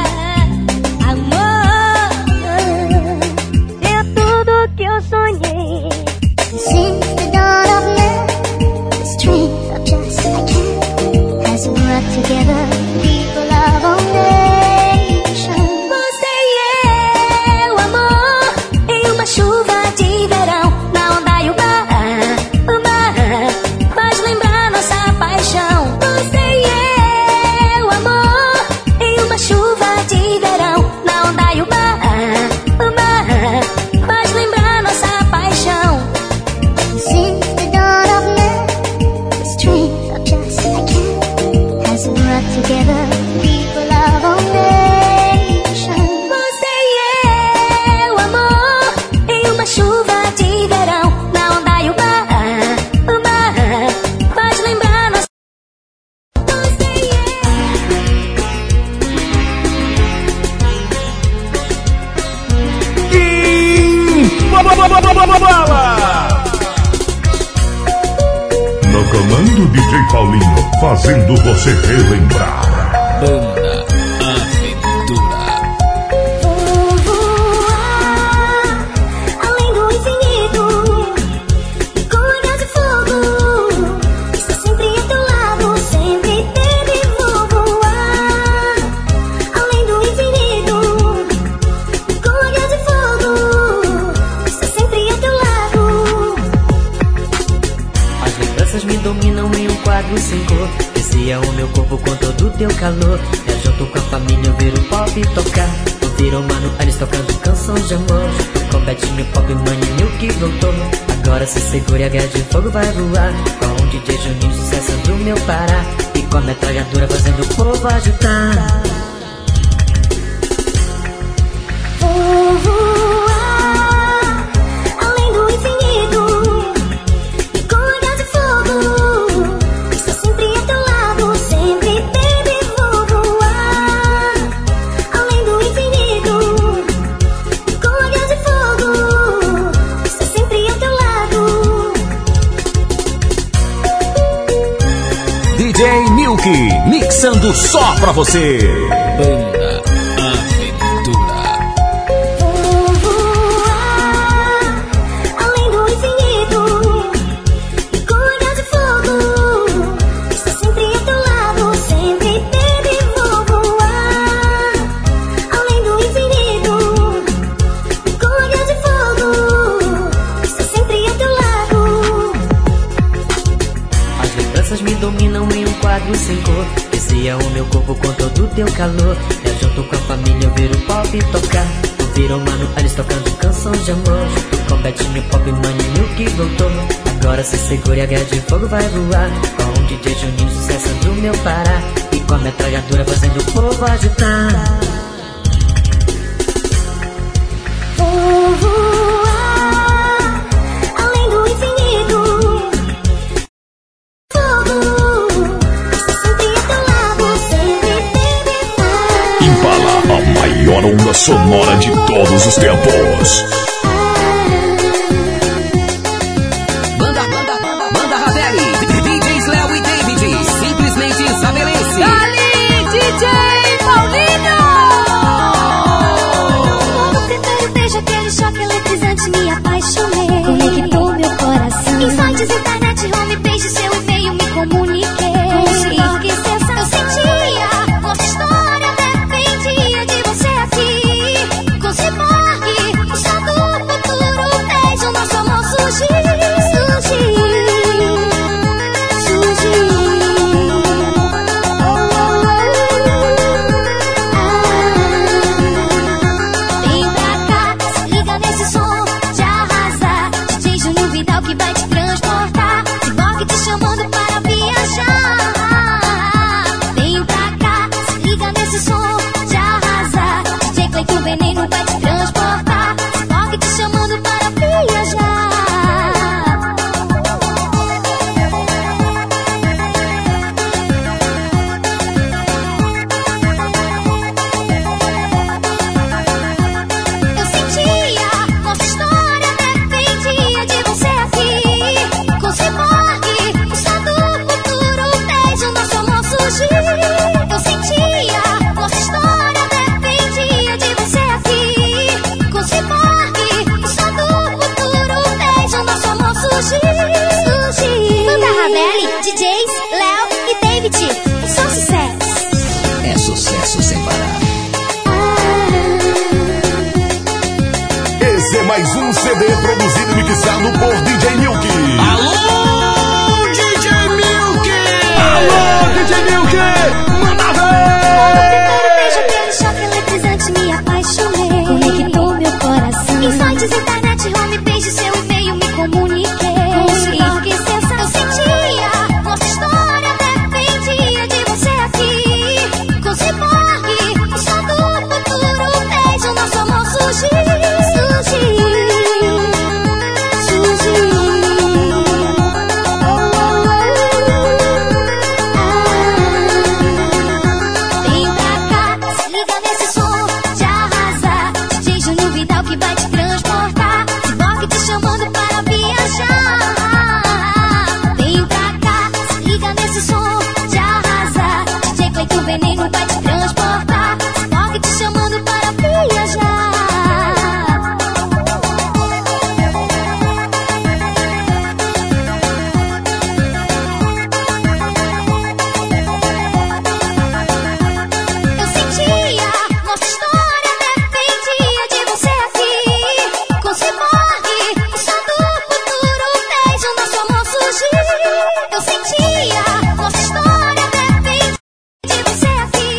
amor. É tudo que eu sonhei. Since the dawn of man, this dream of just I can't has work together, people of all nations. Você e eu, amor, em uma chuva de verão, na onda e o mar faz lembrar nossa paixão. Você e eu, amor, em uma chuva de verão, na onda e o mar faz lembrar nossa paixão. Since the dawn of man, this dream of just I can't has work together, people of all nations. Você e eu, amor, em uma chuva de verão, na onda e o mar faz lembrar nossa. Você e No comando DJ Paulinho, fazendo você relembrar. Banda Aventura. Vou voar além do infinito, com olhos de fogo. Estou sempre ao teu lado, sempre baby. Vou voar além do infinito, com olhos de fogo. Estou sempre ao teu lado. As lembranças me dominam em um quadro sem cor. Esse é o meu corpo com todo o teu calor. É junto com a família ouvir o pop tocar. Ouvir o Mano Anis tocando canções de amor. Com Betinho Pop, Maninho que voltou. Agora se segure, a guerra de fogo vai voar. Com o DJ Juninho, sucesso do meu Pará. E com a metralhadora fazendo o povo agitar. Vou voar além do infinito, com olhos de fogo. Estou sempre ao teu lado, sempre baby. Vou voar além do infinito, DJ Milk, mixando só pra você. Banda Aventura. Vou voar além do infinito e com olhar de fogo. Estou sempre ao teu lado, sempre, baby. Vou voar além do infinito e com olhar de fogo. Estou sempre ao teu lado. As lembranças me dominam em um quadro sem cor. Descia o meu corpo com todo o teu calor. Eu junto com a família ouvir o pop tocar. Ouvir o Mano Alice tocando canções de amor. Junto com Betinho Pop, Maninho que voltou. Agora se segura e a guerra de fogo vai voar. Com o DJ Juninho, sucesso do meu Pará. E com a metralhadora fazendo o povo agitar. Vou voar além do infinito. Fogo, estou sempre ao teu lado, sempre, baby. Impala, a maior onda sonora de todos os tempos. Banda Ravelli, DJs Léo e David, simplesmente estabelece. Dali, DJ Paulinho! No primeiro beijo, aquele choque eletrizante, me apaixonei. Conectou meu coração. Insights, internet, homepage, seu e-mail, me comuniquei. Com toque, sensação, eu sentia. Nossa história dependia de você aqui. Com Ciborgue, o som do futuro fez o nosso amor surgir. Vem pra cá, se liga nesse som de arrasar. DJ Júnior Vidal que vai te transportar. Ciborgue te chamando para viajar. Vem pra cá, se liga nesse som de arrasar. DJ Cleiton Veneno vai te transportar. Ciborgue te chamando para viajar. Eu sentia, nossa história dependia de você aqui. Com Ciborgue, o som do futuro fez o nosso amor surgir. Eu sentia, nossa história dependia de você aqui. Com Ciborgue, o som do futuro fez o nosso amor surgir. Banda Ravelli, DJs, Léo e David, só sucesso. É sucesso sem parar. Esse é mais um CD produzido e mixado por DJ Milk. Alô, DJ Milk! Alô, DJ Milk! Manda ver! No primeiro beijo, aquele choque eletrizante, me apaixonei. Conectou meu coração. Insights, internet, homepage, seu e-mail, me comuniquei. Com toque, sensação, eu sentia. Nossa história dependia de você aqui. Com Ciborgue, o som do futuro fez o nosso amor surgir. Vem pra cá, se liga nesse som de arrasar. DJ Júnior Vidal que vai te transportar. Ciborgue te chamando para viajar. Vem pra cá, se liga nesse som de arrasar. DJ Cleiton Veneno vai te transportar. Ciborgue te chamando para viajar. Eu sentia, nossa história dependia de você aqui. Com Ciborgue, o som do futuro fez o nosso amor surgir. Eu sentia, nossa história dependia de você aqui.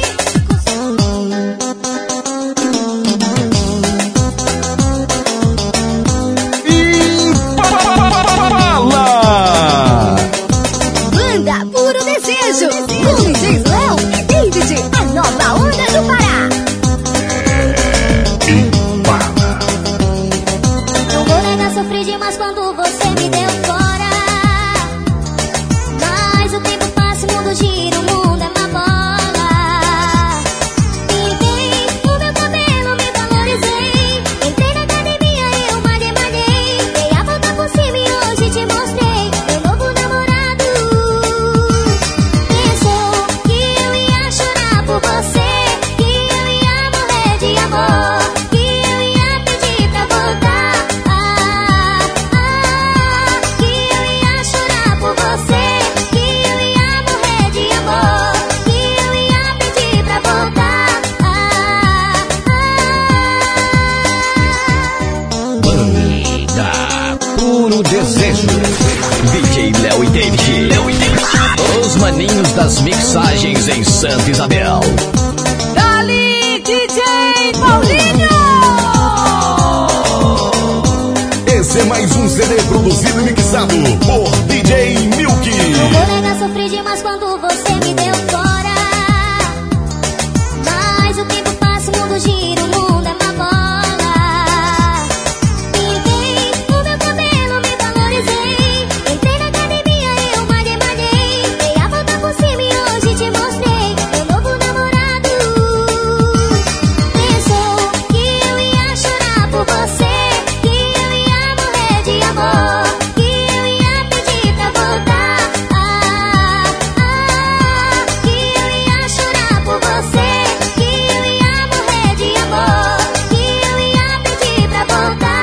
Banda Puro Desejo, com DJs Léo e David, a nova onda do Pará. Não vou negar, sofri demais quando você me deu fora. Mas o tempo passa, o mundo gira, o mundo é uma bola. Pintei o meu cabelo, me valorizei. Entrei na academia, eu malhei. Dei a volta por cima e hoje te mostrei meu novo namorado. Os maninhos das mixagens em Santa Isabel. Dali, DJ Paulinho! Esse é mais um CD produzido e mixado por DJ Milk. Colega, sofri demais quando você me deu fora. Mas o tempo passa, o mundo gira, o mundo é uma bola. Pintei o meu cabelo, me valorizei. Entrei na academia e eu malhei. Dei a volta por cima e hoje te mostrei meu novo namorado. Pensou que eu ia chorar por você, que eu ia morrer de amor, que eu ia pedir pra voltar. Que eu ia chorar por você, que eu ia morrer de amor, que eu ia pedir pra voltar.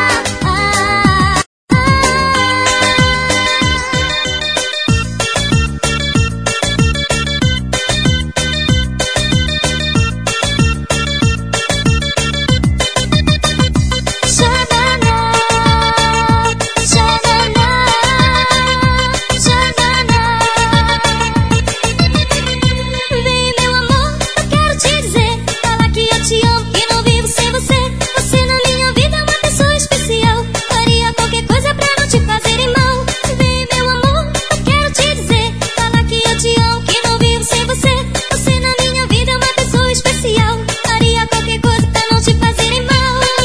Vem, meu amor, eu quero te dizer, falar que eu te amo, que não vivo sem você. Você na minha vida é uma pessoa especial. Faria qualquer coisa pra não te fazer mal. Vem, meu amor, eu quero te dizer, falar que eu te amo, que não vivo sem você. Você na minha vida é uma pessoa especial. Faria qualquer coisa pra não te fazer mal.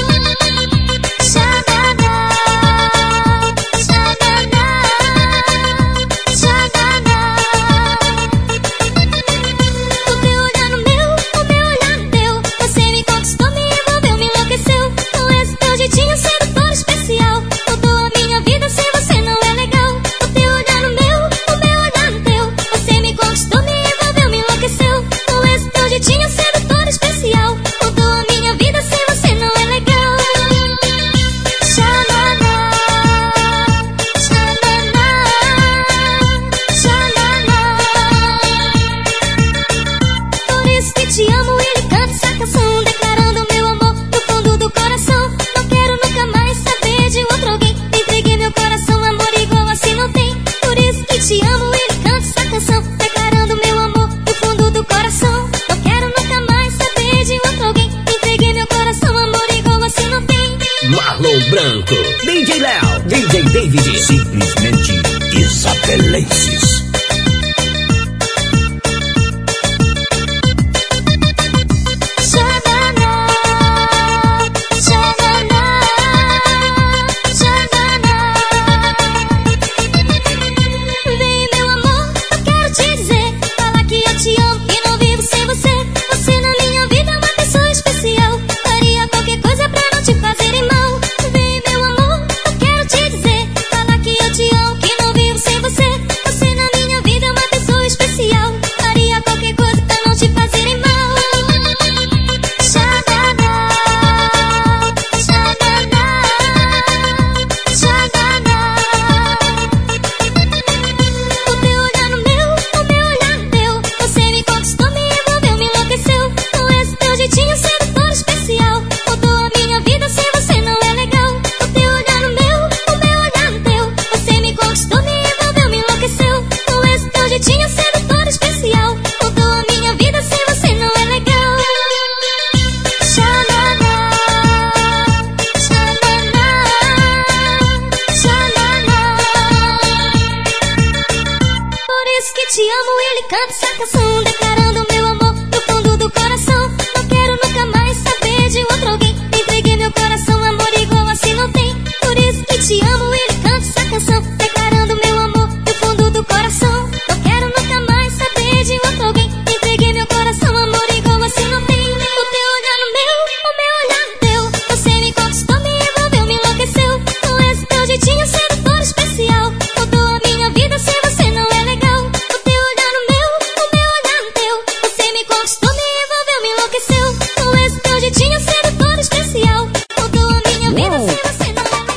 O teu olhar no meu, o meu olhar no teu. Você me conquistou, me envolveu, me enlouqueceu. Com esse teu jeitinho sedutor especial. Mudou a minha vida, sem você não é legal. O teu olhar no meu, o meu olhar no teu. Você me conquistou, me envolveu, me enlouqueceu. Com esse teu jeitinho sedutor especial. Mudou a minha vida, sem você não é legal. Por isso que te amo, ele canta essa canção, declarando meu amor do fundo do coração. Não quero nunca mais saber de outro alguém. Entreguei meu coração, amor igual assim não tem. Por isso que te amo, ele canta essa canção, declarando meu amor do fundo do coração. Não quero nunca mais saber de outro alguém. Entreguei meu coração, amor igual assim não tem. Marlon Branco, DJ Léo, DJ David. Simplesmente isabelenses. Vem, meu amor, eu quero te dizer, falar que eu te amo, que não vivo sem você. Você na minha vida é uma pessoa especial. Faria qualquer coisa pra não te fazer mal. Vem, meu amor, eu quero te dizer, falar que eu te amo, que não vivo sem você. Você na minha vida é uma pessoa especial. Faria qualquer coisa pra não te fazer mal. O teu olhar no meu, o meu olhar no teu. Você me conquistou, me envolveu, me enlouqueceu. Com esse teu jeitinho sedutor especial. Mudou a minha vida, sem você não é legal. O teu olhar no meu, o meu olhar no teu. Você me conquistou, me envolveu, me enlouqueceu. Com esse teu jeitinho sedutor especial. Mudou a minha vida, sem você não é legal. Por isso que te amo, ele canta essa canção, declarando meu amor do fundo do coração. Não quero nunca mais saber de outro alguém. Entreguei meu coração, amor igual assim não tem. Por isso que te amo, ele canta essa canção, declarando meu amor do fundo do coração. Não quero nunca mais saber de outro alguém. Entreguei meu coração, amor igual assim não tem. O teu olhar no meu, o meu olhar no teu. Você me conquistou, me envolveu, me enlouqueceu. Com esse teu jeitinho sedutor especial. Mudou a minha vida, sem você não é legal. O teu olhar no meu, o meu olhar no teu. Você me conquistou, me envolveu, me enlouqueceu. Com esse teu jeitinho sedutor especial. Mudou a minha vida, sem você não é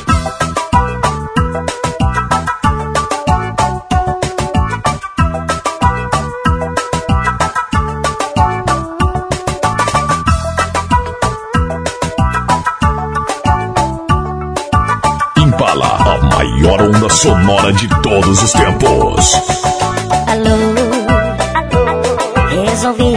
Impala, a maior onda sonora de todos os tempos. Alô,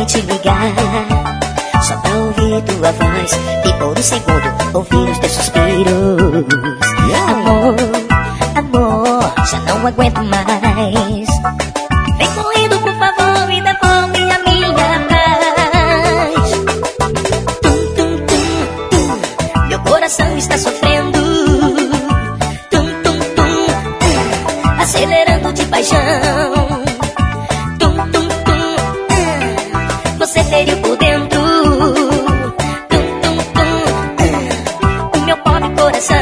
resolvi te ligar só pra ouvir tua voz e por um segundo ouvir os teus suspiros. Amor, amor, já não aguento mais. Vem correndo, por favor, e devolve a minha paz. Tum, tum, tum, tum. Meu coração está sofrendo. Tum, tum, tum, tum. Acelerando de paixão. Tum, tum, tum. Você feriu por dentro. Tum, tum, tum. O meu pobre coração.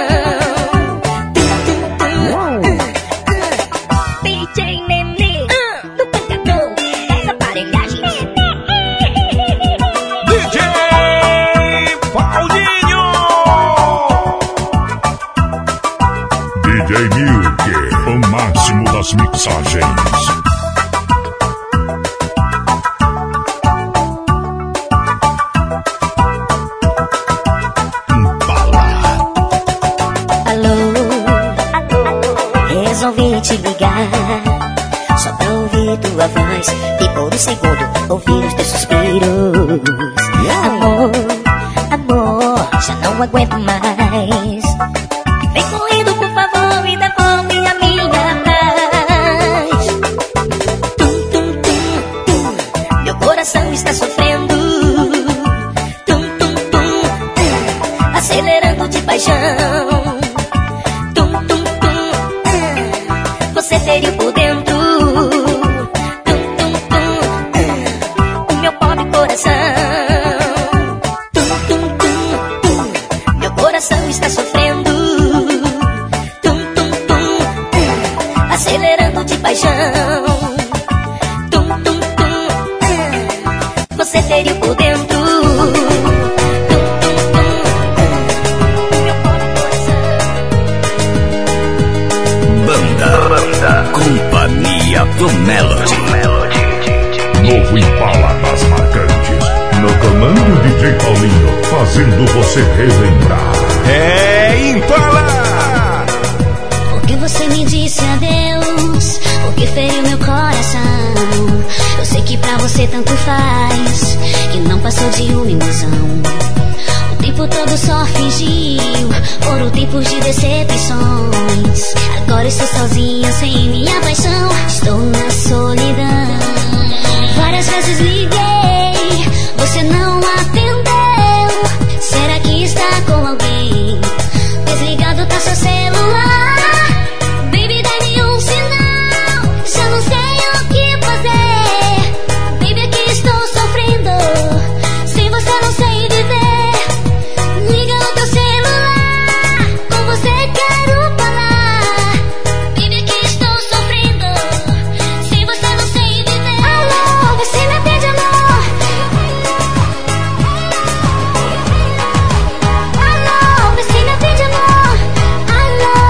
DJ Milk, o máximo das mixagens. Resolvi te ligar só pra ouvir tua voz e por um segundo ouvir os teus suspiros. Amor, amor, já não aguento mais. Vem correndo, por favor, e devolve a minha paz. Tum, tum, tum, tum. Meu coração está sofrendo. Tum, tum, tum, tum. Acelerando de paixão. Você feriu por dentro. Tum, tum, tum. O meu pobre coração. Tum, tum, tum, tum. Meu coração está sofrendo. Tum, tum, tum. Acelerando de paixão. Tum, tum, tum. Você feriu por dentro. Companhia do Melody. Novo Impala das marcantes. No comando DJ Paulinho, fazendo você relembrar. É Impala! Porque você me disse adeus, porque feriu meu coração. Eu sei que pra você tanto faz, que não passou de uma ilusão. O tempo todo só fingiu, foram tempos de decepções. Agora estou sozinha sem minha paixão, estou na solidão. Várias vezes liguei, você não atendeu. Será que está com alguém? Desligado tá seu celular. Baby, dá-me um sinal, já não sei o que fazer. Baby, aqui estou sofrendo, sem você não sei viver. Liga no teu celular, com você quero falar. Baby, aqui estou sofrendo, sem você não sei viver. Alô, você me atende, amor? Alô, você me atende, amor? Alô.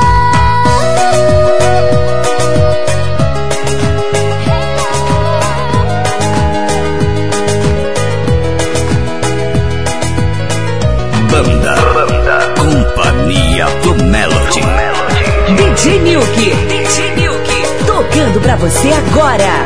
Banda Companhia do Melody. DJ Milk, tocando pra você agora.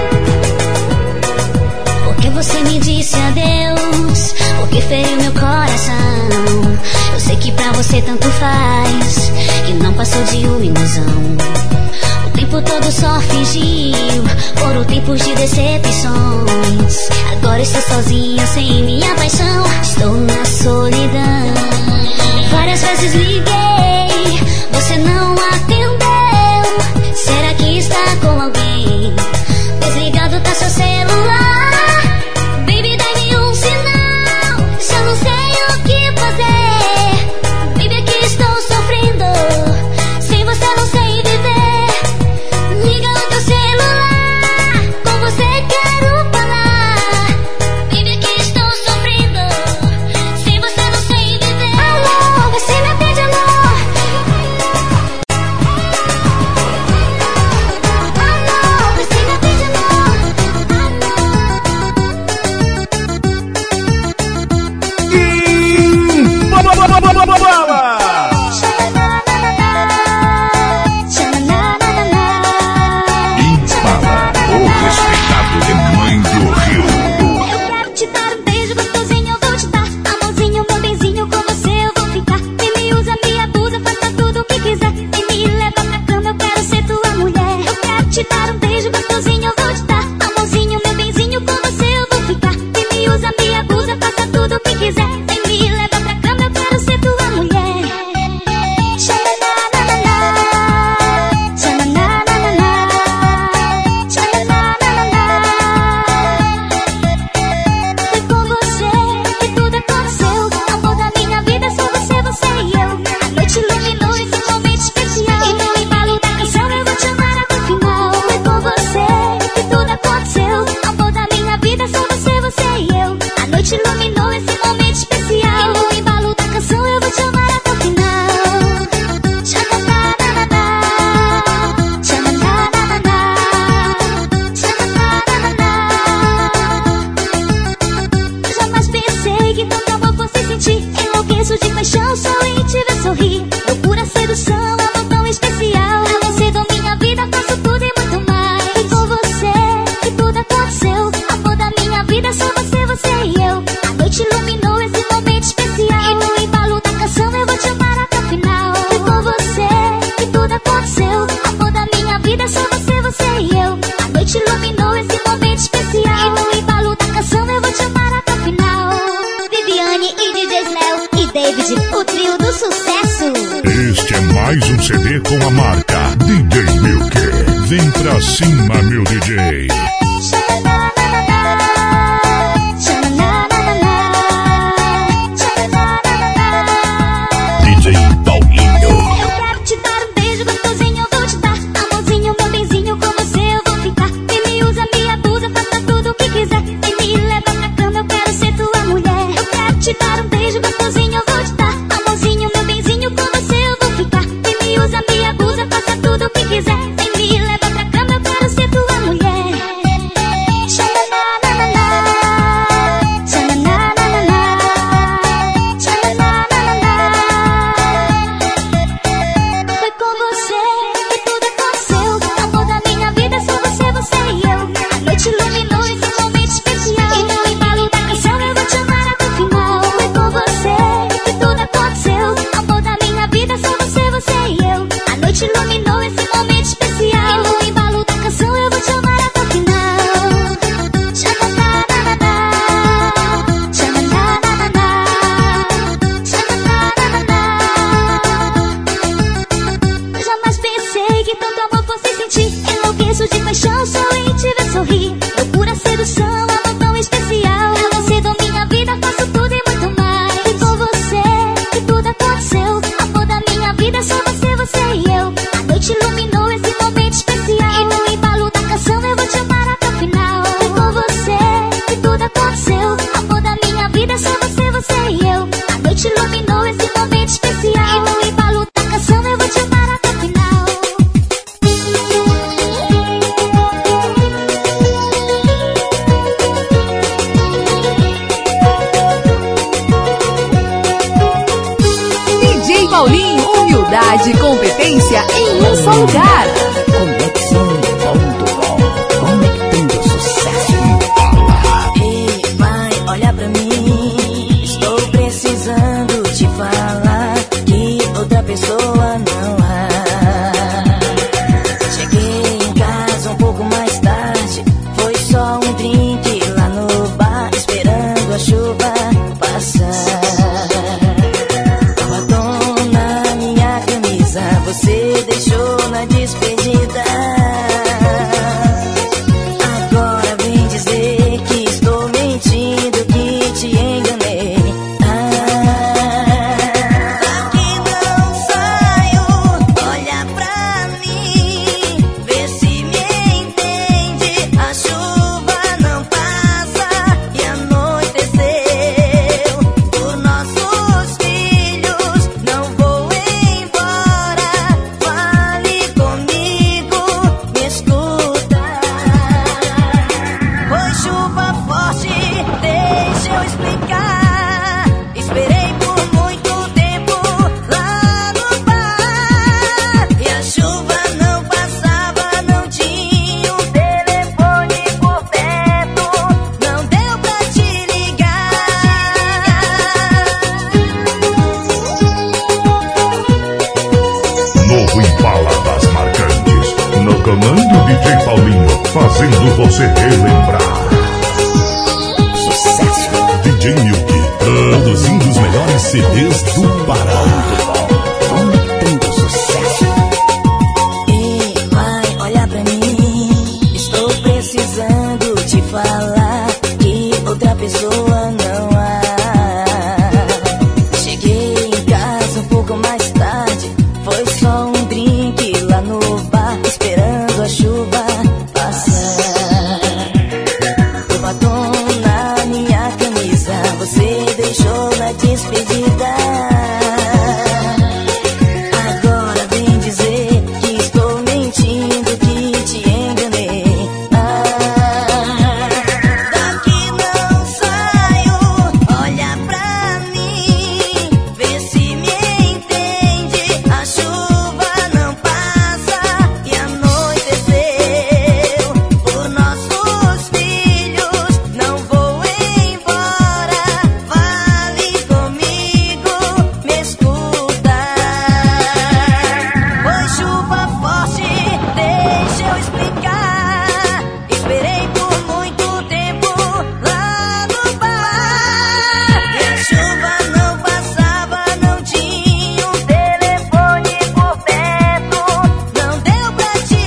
Porque você me disse adeus, porque feriu meu coração. Eu sei que pra você tanto faz, que não passou de uma ilusão. O tempo todo só fingiu, foram tempos de decepções. Agora estou sozinha sem minha paixão, estou na solidão. Várias vezes liguei, você não atendeu. Será que está com alguém? Desligado tá seu celular. Baby, dá-me um sinal, já não sei o que fazer. Baby, aqui estou sofrendo, sem você não sei viver. Liga no teu celular, com você quero falar. Baby, aqui estou sofrendo, sem você não sei viver. Alô, você me atende, amor? dar um beijo gostosinho, eu vou te dar. Amorzinho, meu benzinho, com você eu vou ficar. Quem me usa, me abusa, faça tudo o que quiser. Vem me leva pra cama, eu quero ser tua mulher. Xananana, xananana, xananana. Foi com você que tudo aconteceu. Amor da minha vida, só você, você e eu. A noite iluminou esse momento especial. E no embalo da canção eu vou te amar até o final. Foi com você que tudo aconteceu. Amor da minha vida, só você, você e eu. A noite iluminou esse momento especial. E no embalo da canção eu vou te amar até o final. Xananana, xananana, xananana. Jamais pensei que tanto amor fosse sentir. Enlouqueço de paixão só em te ver sorrir. Loucura, sedução, amor tão especial. Você da minha vida, faço tudo e muito mais. Foi com você que tudo aconteceu. Amor da minha vida, só você, você e eu. A noite iluminou esse momento especial. E no embalo da canção eu vou te amar até o final. Foi com você que tudo aconteceu. Amor da minha vida, só você, você e eu. A noite iluminou esse momento especial. E no embalo da canção eu vou te amar até o final. Viviane e DJ Léo e David, o trio do sucesso. Este é mais um CD com a marca DJ Milk. Vem pra cima, meu DJ. DJ Paulinho. Eu quero te dar um beijo gostosinho, eu vou te dar. Amorzinho, meu benzinho, com você eu vou ficar. Quem me usa, me abusa, faça tudo o que quiser. Vem me leva pra cama, eu quero ser tua mulher. Eu quero te dar um beijo gostosinho, eu vou te dar. Amorzinho, meu benzinho, com você eu vou ficar. Quem me usa, me abusa, faça tudo o que quiser. Vem me leva pra cama, eu quero ser tua mulher. Xananana, xananana, xananana. Foi com você que tudo aconteceu. Amor da minha vida, só você, você e eu. A noite iluminou esse momento especial. E no embalo da canção eu vou te amar até o final. Foi com você que tudo aconteceu. Amor da minha vida, só você, você e eu. A noite iluminou esse momento especial. E no embalo da canção eu vou te amar até o final. Xananana, xananana, xananana. Jamais pensei que tanto amor fosse sentir. Enlouqueço de paixão só em te ver sorrir. Loucura, sedução, amor tão especial. Você da minha vida, faço tudo e muito mais. Foi com você que tudo aconteceu. Amor da minha vida, só você, você e eu. A noite iluminou esse momento especial. E no embalo da canção eu vou te amar até o final. Foi com você que tudo aconteceu. Amor da minha vida, só você, você e eu. A noite iluminou esse momento especial. E no embalo da canção eu vou te amar até o final. DJ Paulinho, humildade e competência em um só lugar. Conexão.com, conectando sucesso. Ei, vai, olha pra mim. Estou precisando te falar que outra pessoa não há. Cheguei em casa um pouco mais tarde. Foi só um drink lá no bar, esperando a chuva passar. Batom na minha camisa, você deixou na despedida. Agora vem dizer que estou mentindo, que te enganei. Daqui não saio, olha pra mim, vê se me entende. A chuva não passa e anoiteceu. Por nossos filhos não vou embora. Fale comigo, me escuta. Foi chuva forte, deixa eu explicar. Esperei por muito tempo lá no bar e a chuva não passava, não tinha um telefone por perto, não deu pra te ligar. Novo Impala das Marcantes. No comando DJ Paulinho, fazendo você relembrar. Sucesso. DJ Milk, produzindo os melhores CDs do Pará. Tanto sucesso. Ei, vai, olha pra mim. Estou precisando te falar que outra pessoa não há. Cheguei em casa um pouco mais tarde. Foi só um drink lá no bar, esperando a chuva passar. O batom na minha camisa você deixou na despedida. Agora vem dizer que estou mentindo, que te enganei. Daqui não saio, olha pra mim, vê se me entende. A chuva não passa e anoiteceu. Por nossos filhos não vou embora. Fale comigo, me escuta. Foi chuva forte, deixa eu explicar. Esperei por muito tempo lá no bar. E a chuva não passava, não tinha um telefone por perto. Não deu pra te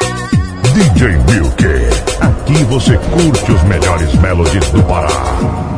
ligar. DJ Milk, aqui você curte os melhores melodies do Pará.